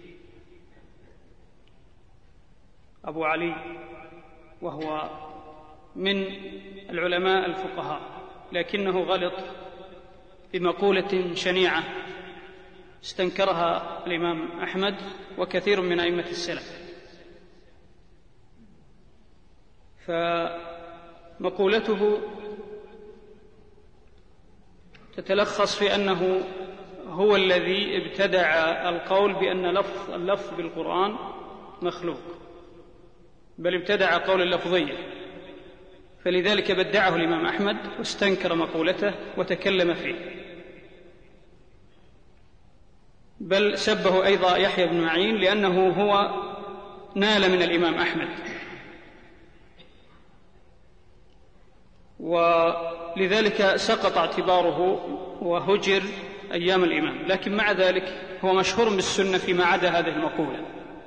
أبو علي، وهو من العلماء الفقهاء، لكنه غلط بمقولة شنيعة استنكرها الإمام أحمد وكثير من أئمة السلف. فمقولته تتلخص في أنه هو الذي ابتدع القول بأن لفظ اللفظ بالقرآن مخلوق، بل ابتدع قول اللفظية، فلذلك بدعه الإمام أحمد واستنكر مقولته وتكلم فيه، بل سبه أيضا يحيى بن معين لأنه هو نال من الإمام أحمد، ولذلك سقط اعتباره وهجر أيام الإمام. لكن مع ذلك هو مشهور بالسنة فيما عدا هذه المقولة،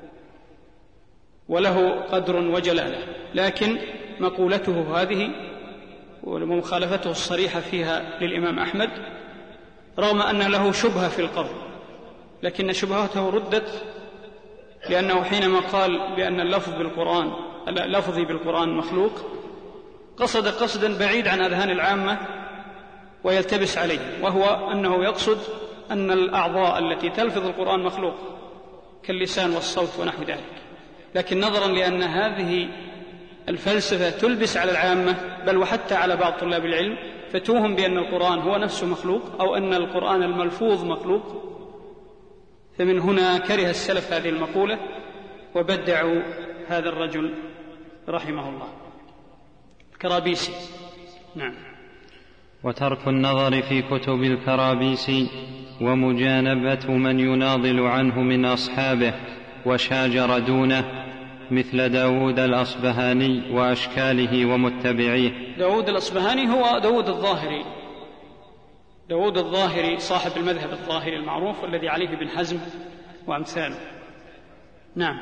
وله قدر وجلالة، لكن مقولته هذه ومخالفته الصريحة فيها للإمام أحمد رغم أن له شبهة في القول، لكن شبهته ردت، لأنه حينما قال بأن اللفظ بالقرآن لفظي بالقرآن مخلوق قصد قصدا بعيد عن أذهان العامة ويلتبس عليه، وهو أنه يقصد أن الأعضاء التي تلفظ القرآن مخلوق كاللسان والصوت ونحو ذلك. لكن نظرا لأن هذه الفلسفة تلبس على العامة بل وحتى على بعض طلاب العلم، فتوهم بأن القرآن هو نفسه مخلوق أو أن القرآن الملفوظ مخلوق، فمن هنا كره السلف هذه المقولة وبدعوا هذا الرجل رحمه الله الكرابيسي. نعم. وترك النظر في كتب الكرابيسي ومجانبة من يناضل عنه من أصحابه وشاجر دونه مثل داود الأصبهاني وأشكاله ومتبعيه. داود الأصبهاني هو داود الظاهري، داود الظاهري صاحب المذهب الظاهري المعروف الذي عليه ابن حزم وأمثاله. نعم.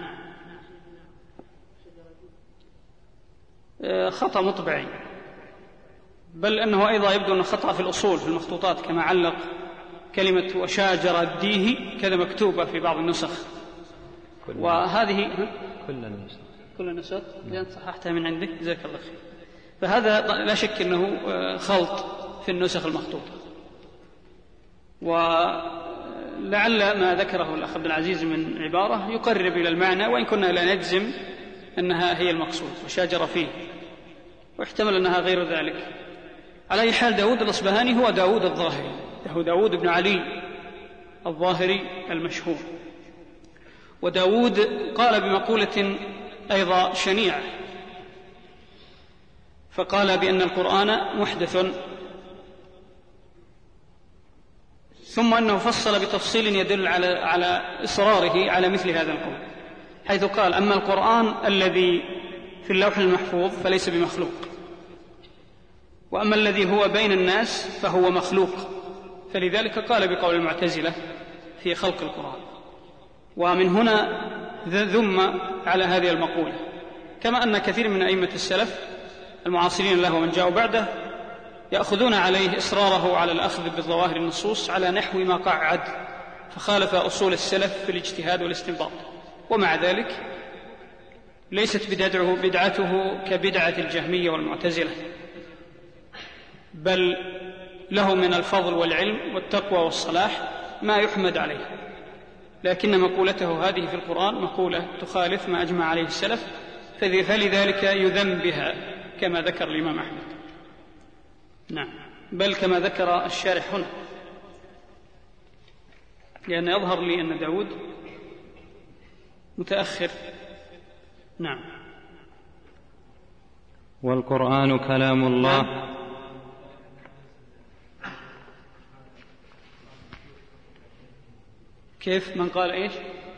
خطأ مطبعي، بل أنه أيضا يبدو أنه خطأ في الأصول في المخطوطات، كما علق كلمة وشاجر الديه كذا مكتوبة في بعض النسخ، وهذه كل النسخ كل النسخ إذا صححتها من عندك جزاك الله خير. فهذا لا شك أنه خلط في النسخ المخطوطة، ولعل ما ذكره الأخ عبد العزيز من عبارة يقرب إلى المعنى، وإن كنا لا نجزم أنها هي المقصود وشاجر فيه، واحتمل أنها غير ذلك. على أي حال داود الأصبهاني هو داود الظاهري، هو داود بن علي الظاهري المشهور. وداود قال بمقولة أيضا شنيعة، فقال بأن القرآن محدث، ثم أنه فصل بتفصيل يدل على على إصراره على مثل هذا القول، حيث قال: أما القرآن الذي في اللوح المحفوظ فليس بمخلوق، وأما الذي هو بين الناس فهو مخلوق. فلذلك قال بقول المعتزلة في خلق القرآن، ومن هنا ذم على هذه المقولة. كما أن كثير من أئمة السلف المعاصرين له ومن جاءوا بعده يأخذون عليه إصراره على الأخذ بظواهر النصوص على نحو ما قعد، فخالف أصول السلف في الاجتهاد والاستنباط. ومع ذلك ليست بدعته, بدعته كبدعة الجهمية والمعتزلة، بل له من الفضل والعلم والتقوى والصلاح ما يحمد عليه، لكن مقولته هذه في القرآن مقولة تخالف ما أجمع عليه السلف، فلذلك يذم بها كما ذكر الإمام أحمد. نعم، بل كما ذكر الشارح هنا، لأن يظهر لي أن داود متأخر. نعم. والقرآن كلام الله. نعم. كيف؟ من قال إيش؟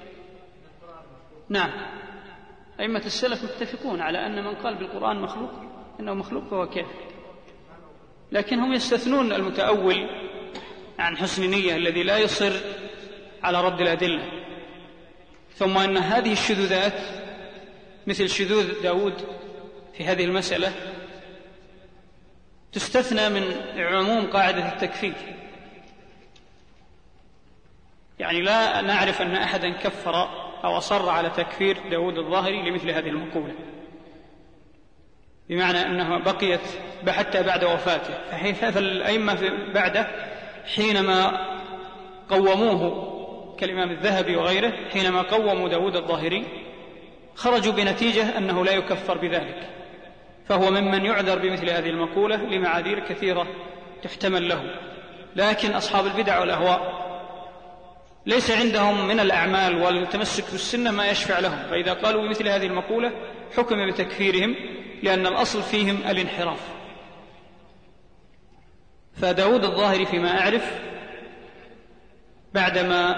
نعم، أئمة السلف متفقون على أن من قال بالقرآن مخلوق إنه مخلوق فهو كافر، لكنهم يستثنون المتأول عن حسن نية الذي لا يصر على رد الأدلة. ثم أن هذه الشذوذات مثل شذوذ داود في هذه المسألة تستثنى من عموم قاعدة التكفير، يعني لا نعرف أن أحدا كفر أو أصر على تكفير داود الظاهري لمثل هذه المقولة، بمعنى أنها بقيت حتى بعد وفاته. فالأئمة بعده حينما قوموه كالإمام الذهبي وغيره، حينما قوموا داود الظاهري خرجوا بنتيجة أنه لا يكفر بذلك، فهو ممن يعذر بمثل هذه المقولة لمعاذير كثيرة تحتمل له. لكن أصحاب البدع والأهواء ليس عندهم من الأعمال والتمسك بالسنة ما يشفع لهم، فإذا قالوا بمثل هذه المقولة حكم بتكفيرهم لأن الأصل فيهم الانحراف. فداود الظاهري فيما أعرف بعدما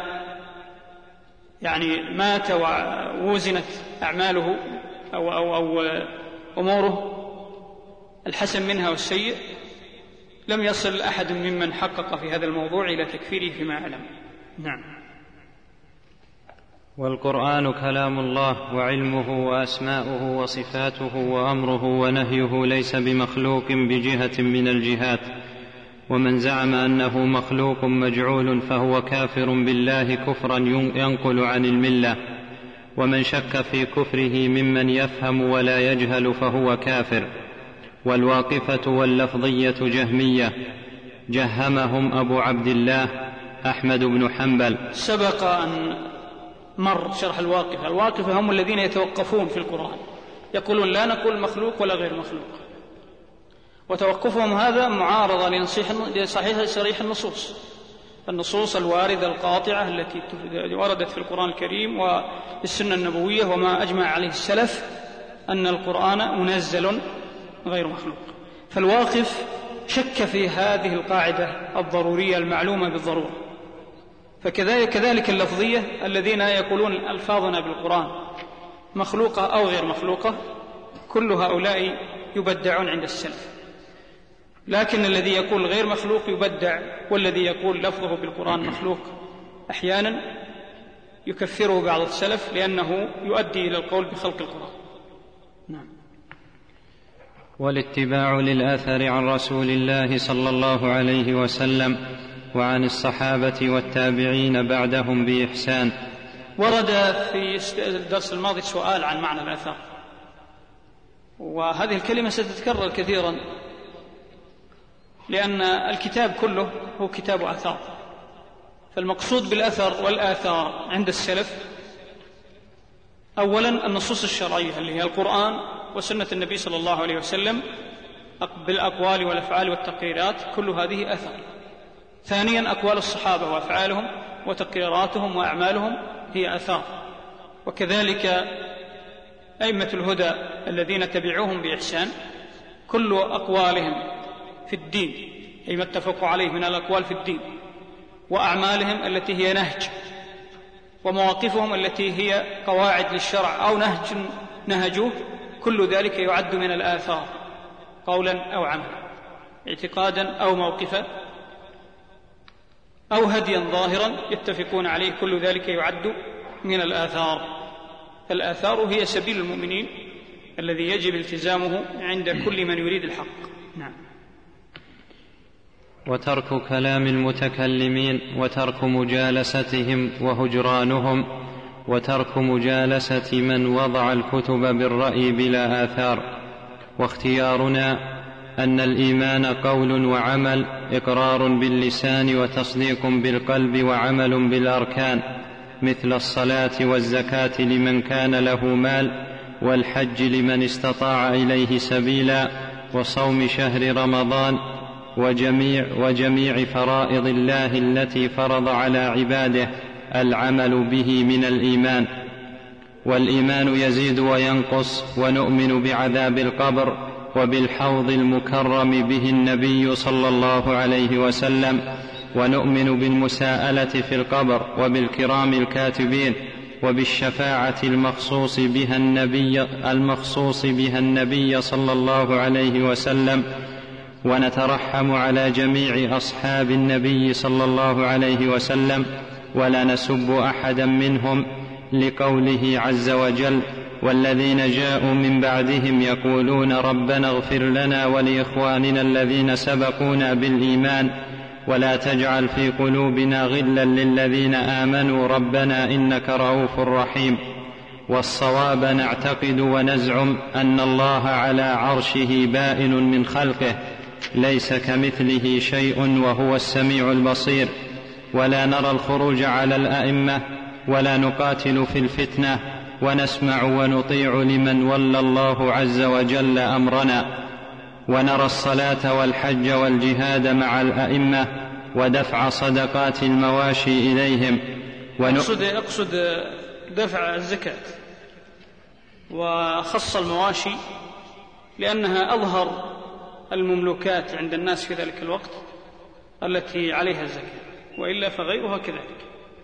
يعني مات ووزنت أعماله أو, أو, أو أموره الحسن منها والسيء لم يصل أحد ممن حقق في هذا الموضوع إلى تكفيره فيما أعلم. نعم. والقرآن كلام الله وعلمه وأسماؤه وصفاته وأمره ونهيه ليس بمخلوق بجهة من الجهات، ومن زعم أنه مخلوق مجعول فهو كافر بالله كفرا ينقل عن الملة، ومن شك في كفره ممن يفهم ولا يجهل فهو كافر. والواقفة واللفظية جهمية جهمهم أبو عبد الله أحمد بن حنبل. سبق أن مر شرح الواقفة. الواقفة هم الذين يتوقفون في القرآن، يقولون لا نقول مخلوق ولا غير مخلوق، وتوقفهم هذا معارضة لصحيح صريح النصوص النصوص الواردة القاطعة التي وردت في القرآن الكريم والسنة النبوية وما أجمع عليه السلف أن القرآن منزل غير مخلوق. فالواقف شك في هذه القاعدة الضرورية المعلومة بالضرورة. فكذلك اللفظية الذين يقولون ألفاظنا بالقرآن مخلوقة أو غير مخلوقة، كل هؤلاء يبدعون عند السلف. لكن الذي يقول غير مخلوق يبدع، والذي يقول لفظه بالقرآن مخلوق أحيانا يكفره بعض السلف لأنه يؤدي إلى القول بخلق القرآن. نعم. والاتباع للآثر عن رسول الله صلى الله عليه وسلم وعن الصحابة والتابعين بعدهم بإحسان. ورد في الدرس الماضي سؤال عن معنى الآثار، وهذه الكلمة ستتكرر كثيرا لأن الكتاب كله هو كتاب آثار. فالمقصود بالأثر والآثار عند السلف أولا النصوص الشرعية اللي هي القرآن وسنة النبي صلى الله عليه وسلم بالأقوال والأفعال والتقريرات، كل هذه آثار. ثانيا أقوال الصحابة وأفعالهم وتقريراتهم وأعمالهم هي آثار. وكذلك أئمة الهدى الذين تبعوهم بإحسان كل أقوالهم في الدين أي ما اتفقوا عليه من الأقوال في الدين، وأعمالهم التي هي نهج، ومواقفهم التي هي قواعد للشرع أو نهج نهجوه، كل ذلك يعد من الآثار قولا أو عملا، اعتقادا أو موقفا أو هديا ظاهرا يتفقون عليه، كل ذلك يعد من الآثار. الآثار هي سبيل المؤمنين الذي يجب التزامه عند كل من يريد الحق. نعم. وترك كلام المتكلمين وترك مجالستهم وهجرانهم وترك مجالسة من وضع الكتب بالرأي بلا آثار. واختيارنا أن الإيمان قول وعمل، إقرار باللسان وتصديق بالقلب وعمل بالأركان، مثل الصلاة والزكاة لمن كان له مال، والحج لمن استطاع إليه سبيلا، وصوم شهر رمضان، وجميع, وجميع فرائض الله التي فرض على عباده العمل به من الإيمان. والإيمان يزيد وينقص، ونؤمن بعذاب القبر وبالحوض المكرم به النبي صلى الله عليه وسلم، ونؤمن بالمساءلة في القبر وبالكرام الكاتبين وبالشفاعة المخصوص بها النبي, المخصوص بها النبي صلى الله عليه وسلم، ونترحم على جميع أصحاب النبي صلى الله عليه وسلم ولا نسب أحدا منهم، لقوله عز وجل: والذين جاءوا من بعدهم يقولون ربنا اغفر لنا ولإخواننا الذين سبقونا بالإيمان ولا تجعل في قلوبنا غلا للذين آمنوا ربنا إنك رؤوف رحيم. والصواب نعتقد ونزعم أن الله على عرشه بائن من خلقه ليس كمثله شيء وهو السميع البصير، ولا نرى الخروج على الأئمة ولا نقاتل في الفتنة، ونسمع ونطيع لمن ولى الله عز وجل أمرنا، ونرى الصلاة والحج والجهاد مع الأئمة ودفع صدقات المواشي إليهم. أقصد, أقصد دفع الزكاة، وخص المواشي لأنها أظهر المملوكات عند الناس في ذلك الوقت التي عليها الزكاة، وإلا فغيرها كذلك.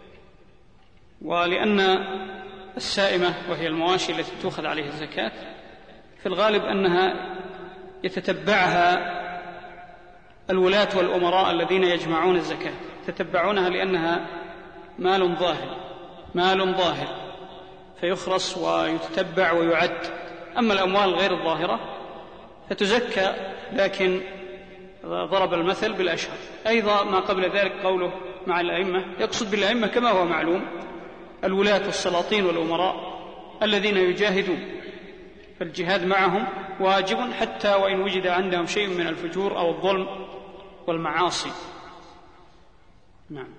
ولأن السائمة وهي المواشي التي تؤخذ عليها الزكاة في الغالب أنها يتتبعها الولاة والأمراء الذين يجمعون الزكاة، يتتبعونها لأنها مال ظاهر مال ظاهر فيخرص ويتتبع ويعد. أما الأموال غير الظاهرة فتزكى، لكن ضرب المثل بالأشهر. أيضا ما قبل ذلك قوله مع الأئمة، يقصد بالأئمة كما هو معلوم الولاة والسلاطين والأمراء الذين يجاهدون، فالجهاد معهم واجب حتى وإن وجد عندهم شيء من الفجور أو الظلم والمعاصي. نعم.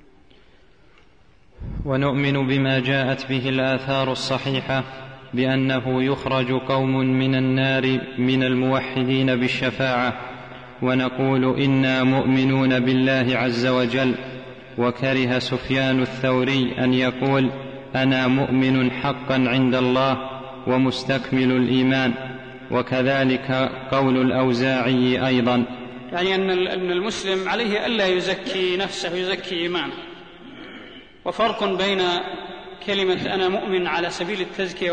ونؤمن بما جاءت به الآثار الصحيحة بأنه يخرج قوم من النار من الموحدين بالشفاعة، ونقول إنا مؤمنون بالله عز وجل. وكره سفيان الثوري أن يقول أنا مؤمن حقا عند الله ومستكمل الإيمان، وكذلك قول الأوزاعي أيضا. يعني أن المسلم عليه ألا يزكي نفسه يزكي إيمانه، وفرق بين كلمة أنا مؤمن على سبيل التزكية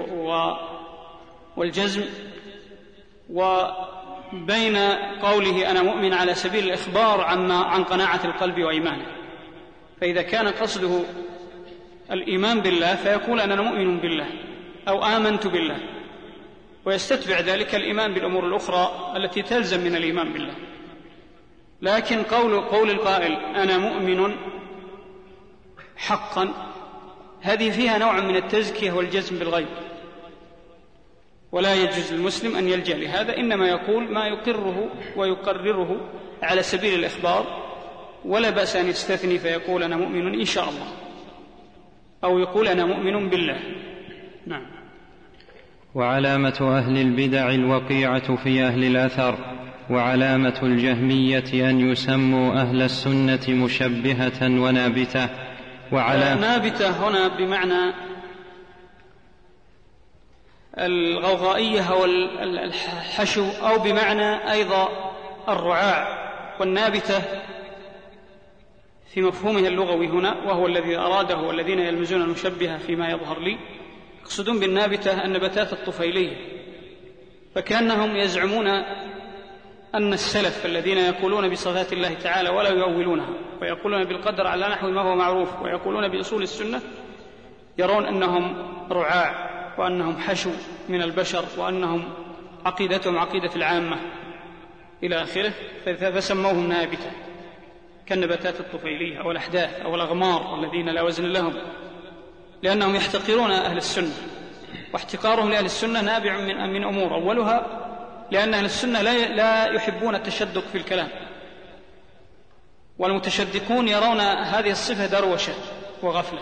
والجزم وبين قوله أنا مؤمن على سبيل الإخبار عن قناعة القلب وإيمانه. فإذا كان قصده الإيمان بالله فيقول أنا مؤمن بالله أو آمنت بالله، ويستتبع ذلك الإيمان بالأمور الأخرى التي تلزم من الإيمان بالله. لكن قول, قول القائل أنا مؤمن حقا هذه فيها نوع من التزكية والجزم بالغيب، ولا يجوز للمسلم أن يلجأ لهذا، إنما يقول ما يقره ويقرره على سبيل الإخبار، ولا بأس أن يستثني فيقول أنا مؤمن إن شاء الله، أو يقول أنا مؤمن بالله. نعم. وعلامة أهل البدع الوقيعة في أهل الأثر، وعلامة الجهمية أن يسموا أهل السنة مشبهة ونابتة. وعلى نابتة هنا بمعنى الغوغائية والحشو، أو بمعنى أيضا الرعاع. والنابتة في مفهومه اللغوي هنا، وهو الذي أراده والذين يلمزون المشبهة فيما يظهر لي، يقصدون بالنابتة النباتات الطفيلية، فكأنهم يزعمون أن السلف الذين يقولون بصفات الله تعالى ولا يؤولونها، ويقولون بالقدر على نحو ما هو معروف، ويقولون بأصول السنة، يرون أنهم رعاع وأنهم حشو من البشر، وأنهم عقيدتهم عقيدة العامة إلى آخره، فسموهم نابتة كالنباتات الطفيلية أو الأحداث أو الأغمار الذين لا وزن لهم، لأنهم يحتقرون أهل السنة. واحتقارهم لأهل السنة نابع من, من أمور، أولها لأن أهل السنة لا, لا يحبون التشدق في الكلام، والمتشدقون يرون هذه الصفة دروشة وغفلة.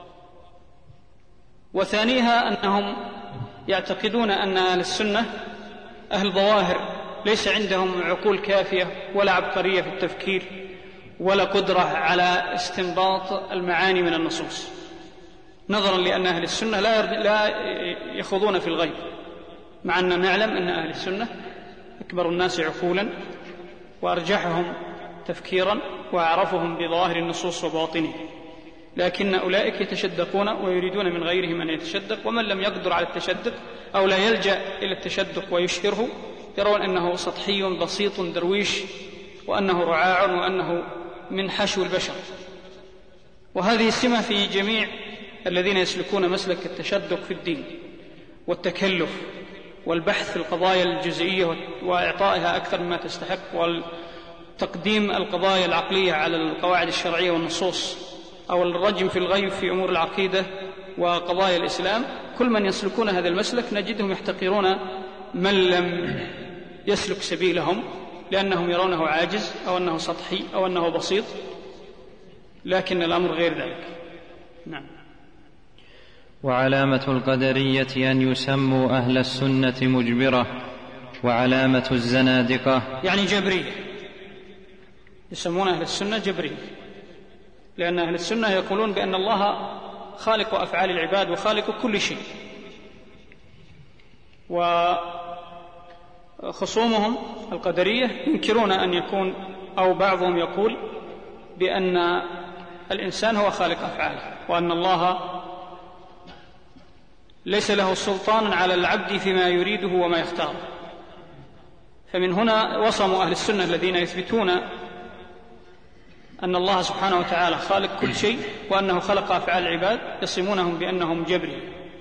وثانيها أنهم يعتقدون أن أهل السنة أهل ظواهر، ليس عندهم عقول كافية ولا عبقرية في التفكير ولا قدرة على استنباط المعاني من النصوص، نظرا لأن أهل السنة لا, لا يخوضون في الغيب، مع أننا نعلم أن أهل السنة أكبر الناس عقولا وأرجحهم تفكيرا وأعرفهم بظواهر النصوص وبواطنه، لكن أولئك يتشدقون ويريدون من غيرهم أن يتشدق، ومن لم يقدر على التشدق أو لا يلجأ إلى التشدق ويشهره يرون أنه سطحي بسيط درويش، وأنه رعاع، وأنه من حشو البشر. وهذه السمة في جميع الذين يسلكون مسلك التشدق في الدين والتكلف والبحث في القضايا الجزئية وإعطائها أكثر مما تستحق، وتقديم القضايا العقلية على القواعد الشرعية والنصوص، أو الرجم في الغيب في أمور العقيدة وقضايا الإسلام. كل من يسلكون هذا المسلك نجدهم يحتقرون من لم يسلك سبيلهم، لأنهم يرونه عاجز أو أنه سطحي أو أنه بسيط، لكن الأمر غير ذلك. نعم. وعلامة القدرية أن يسموا أهل السنة مجبرة، وعلامة الزنادقة يعني جبرية، يسمون أهل السنة جبرية، لأن أهل السنة يقولون بأن الله خالق أفعال العباد وخالق كل شيء، خصومهم القدرية ينكرون أن يكون، أو بعضهم يقول بأن الإنسان هو خالق أفعاله، وأن الله ليس له سلطان على العبد فيما يريده وما يختاره. فمن هنا وصموا أهل السنة الذين يثبتون أن الله سبحانه وتعالى خالق كل شيء وأنه خلق أفعال العباد، يصمونهم بأنهم جبري.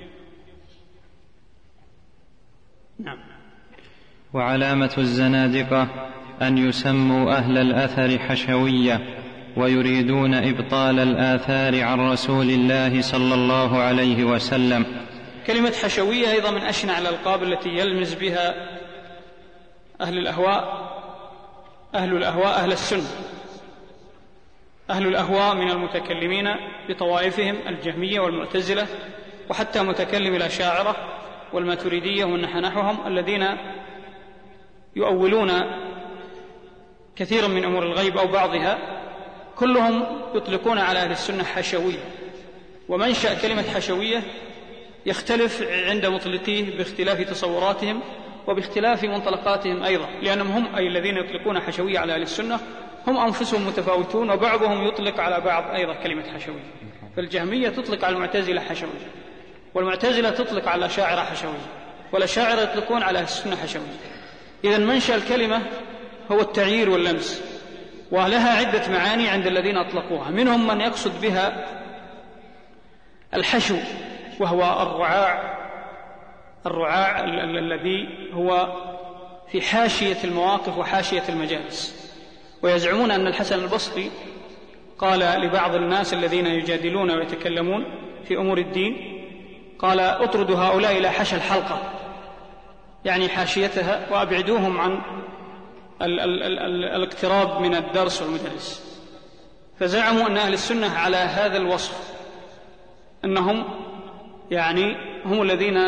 نعم. وعلامة الزنادقة أن يسموا أهل الأثر حشوية، ويريدون إبطال الآثار عن رسول الله صلى الله عليه وسلم. كلمة حشوية أيضا من أشنع الألقاب التي يلمز بها أهل الأهواء أهل الأهواء أهل السنة. أهل الأهواء من المتكلمين بطوائفهم الجهمية والمعتزلة، وحتى متكلم الأشاعرة والماتريدية ومن نحوهم، الذين يؤولون كثيرا من أمور الغيب أو بعضها، كلهم يطلقون على أهل السنة حشوية. ومنشأ كلمة حشوية يختلف عند مطلقيه باختلاف تصوراتهم وباختلاف منطلقاتهم أيضا، لأنهم هم أي الذين يطلقون حشوية على أهل السنة هم أنفسهم متفاوتون، وبعضهم يطلق على بعض أيضا كلمة حشوية. فالجهمية تطلق على المعتزلة حشوية، والمعتزلة تطلق على الأشاعرة حشوية، والأشاعرة يطلقون على أهل السنة حشوية. إذن منشأ الكلمة هو التعيير واللمس، ولها عدة معاني عند الذين أطلقوها. منهم من يقصد بها الحشو، وهو الرعاع الرعاع الذي هو في حاشية المواقف وحاشية المجالس. ويزعمون أن الحسن البصري قال لبعض الناس الذين يجادلون ويتكلمون في أمور الدين، قال: اطردوا هؤلاء إلى حشى الحلقة، يعني حاشيتها، وأبعدوهم عن ال- ال- ال- ال- الاقتراب من الدرس والمدرس. فزعموا أن أهل السنة على هذا الوصف، أنهم يعني هم الذين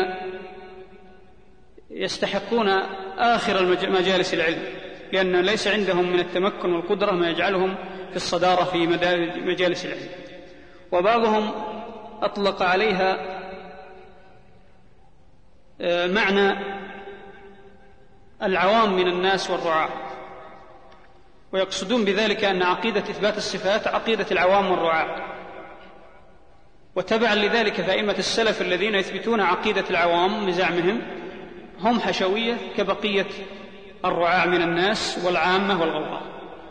يستحقون آخر مجالس العلم، لأن ليس عندهم من التمكن والقدرة ما يجعلهم في الصدارة في مجالس العلم. وبعضهم أطلق عليها معنى العوام من الناس والرعاة، ويقصدون بذلك أن عقيدة إثبات الصفات عقيدة العوام والرعاة. وتبعا لذلك فأئمة السلف الذين يثبتون عقيدة العوام بزعمهم هم حشوية كبقية الرعاة من الناس والعامة والغوغاء.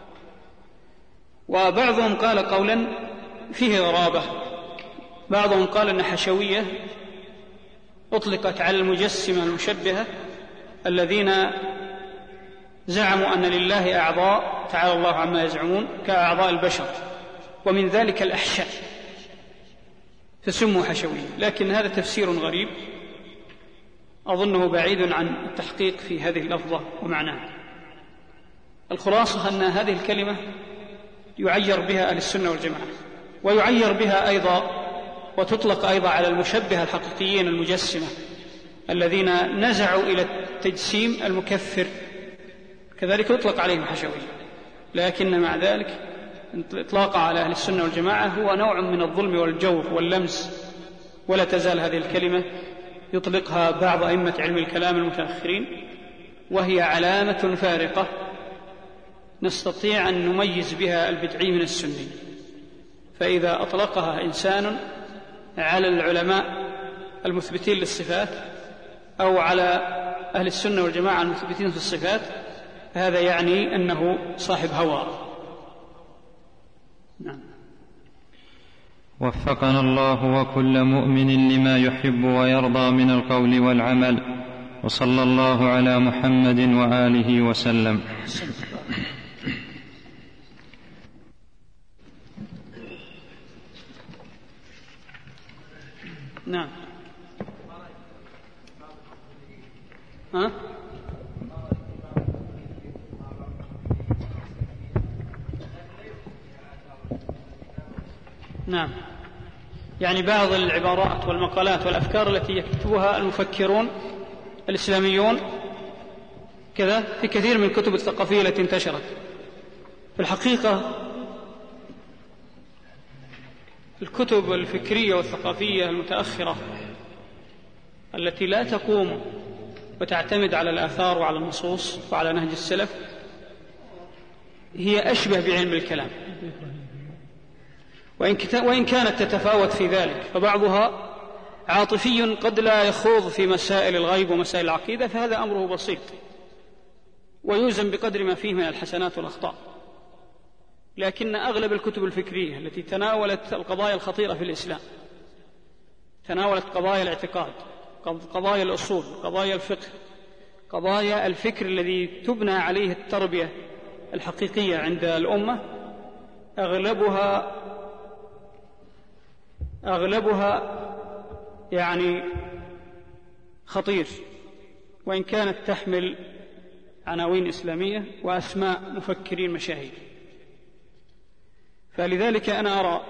وبعضهم قال قولا فيه غرابة، بعضهم قال أن حشوية أطلقت على المجسمة المشبهة الذين زعموا أن لله أعضاء تعالى الله عما يزعمون كأعضاء البشر، ومن ذلك الأحشاء، فسموا حشوية. لكن هذا تفسير غريب أظنه بعيد عن التحقيق في هذه اللفظة ومعناها. الخلاصة أن هذه الكلمة يعير بها أهل السنة والجماعة، ويعير بها أيضا وتطلق أيضا على المشبهة الحقيقيين المجسمة الذين نزعوا إلى التجسيم المكفر، كذلك يطلق عليهم حشوية. لكن مع ذلك إطلاقها على أهل السنة والجماعة هو نوع من الظلم والجور واللمس، ولا تزال هذه الكلمة يطلقها بعض أئمة علم الكلام المتأخرين، وهي علامة فارقة نستطيع أن نميز بها البدعي من السني. فإذا أطلقها إنسان على العلماء المثبتين للصفات أو على أهل السنة والجماعة المثبتين في الصفات، هذا يعني أنه صاحب هوى. نعم. وفقنا الله وكل مؤمن لما يحب ويرضى من القول والعمل، وصلى الله على محمد وآله وسلم. نعم. ها؟ نعم، يعني بعض العبارات والمقالات والأفكار التي يكتبها المفكرون الإسلاميون كذا في كثير من الكتب الثقافية التي انتشرت. في الحقيقة الكتب الفكرية والثقافية المتأخرة التي لا تقوم وتعتمد على الآثار وعلى النصوص وعلى نهج السلف هي أشبه بعلم الكلام، وإن كانت تتفاوت في ذلك، فبعضها عاطفي قد لا يخوض في مسائل الغيب ومسائل العقيدة، فهذا أمره بسيط ويوزن بقدر ما فيه من الحسنات والأخطاء. لكن أغلب الكتب الفكرية التي تناولت القضايا الخطيرة في الإسلام، تناولت قضايا الاعتقاد، قضايا الأصول، قضايا الفقه، قضايا الفكر الذي تبنى عليه التربية الحقيقية عند الأمة، أغلبها أغلبها يعني خطير، وإن كانت تحمل عناوين إسلامية وأسماء مفكرين مشاهير. فلذلك أنا أرى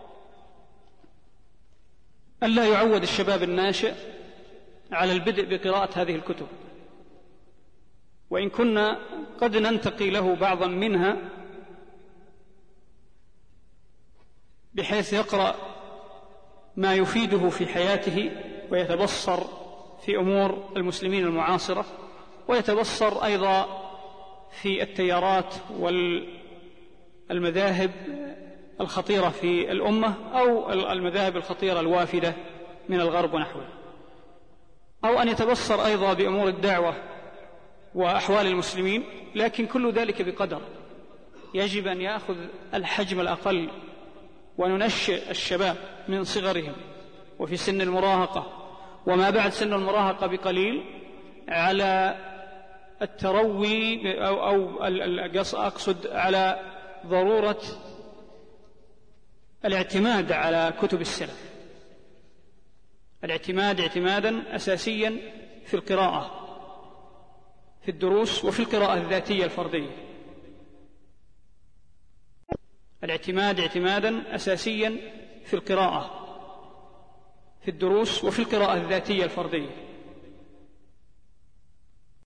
أن لا يعود الشباب الناشئ على البدء بقراءة هذه الكتب، وإن كنا قد ننتقي له بعضا منها بحيث يقرأ ما يفيده في حياته ويتبصر في أمور المسلمين المعاصرة، ويتبصر أيضا في التيارات والمذاهب الخطيرة في الأمة أو المذاهب الخطيرة الوافدة من الغرب ونحوه، أو أن يتبصر أيضا بأمور الدعوة وأحوال المسلمين. لكن كل ذلك بقدر، يجب أن يأخذ الحجم الأقل، وننشئ الشباب من صغرهم وفي سن المراهقة وما بعد سن المراهقة بقليل على التروي أو, أو أقصد على ضرورة الاعتماد على كتب السلف، الاعتماد اعتمادا أساسيا في القراءة في الدروس وفي القراءة الذاتية الفردية، الاعتماد اعتمادا أساسيا في القراءة في الدروس وفي القراءة الذاتية الفردية.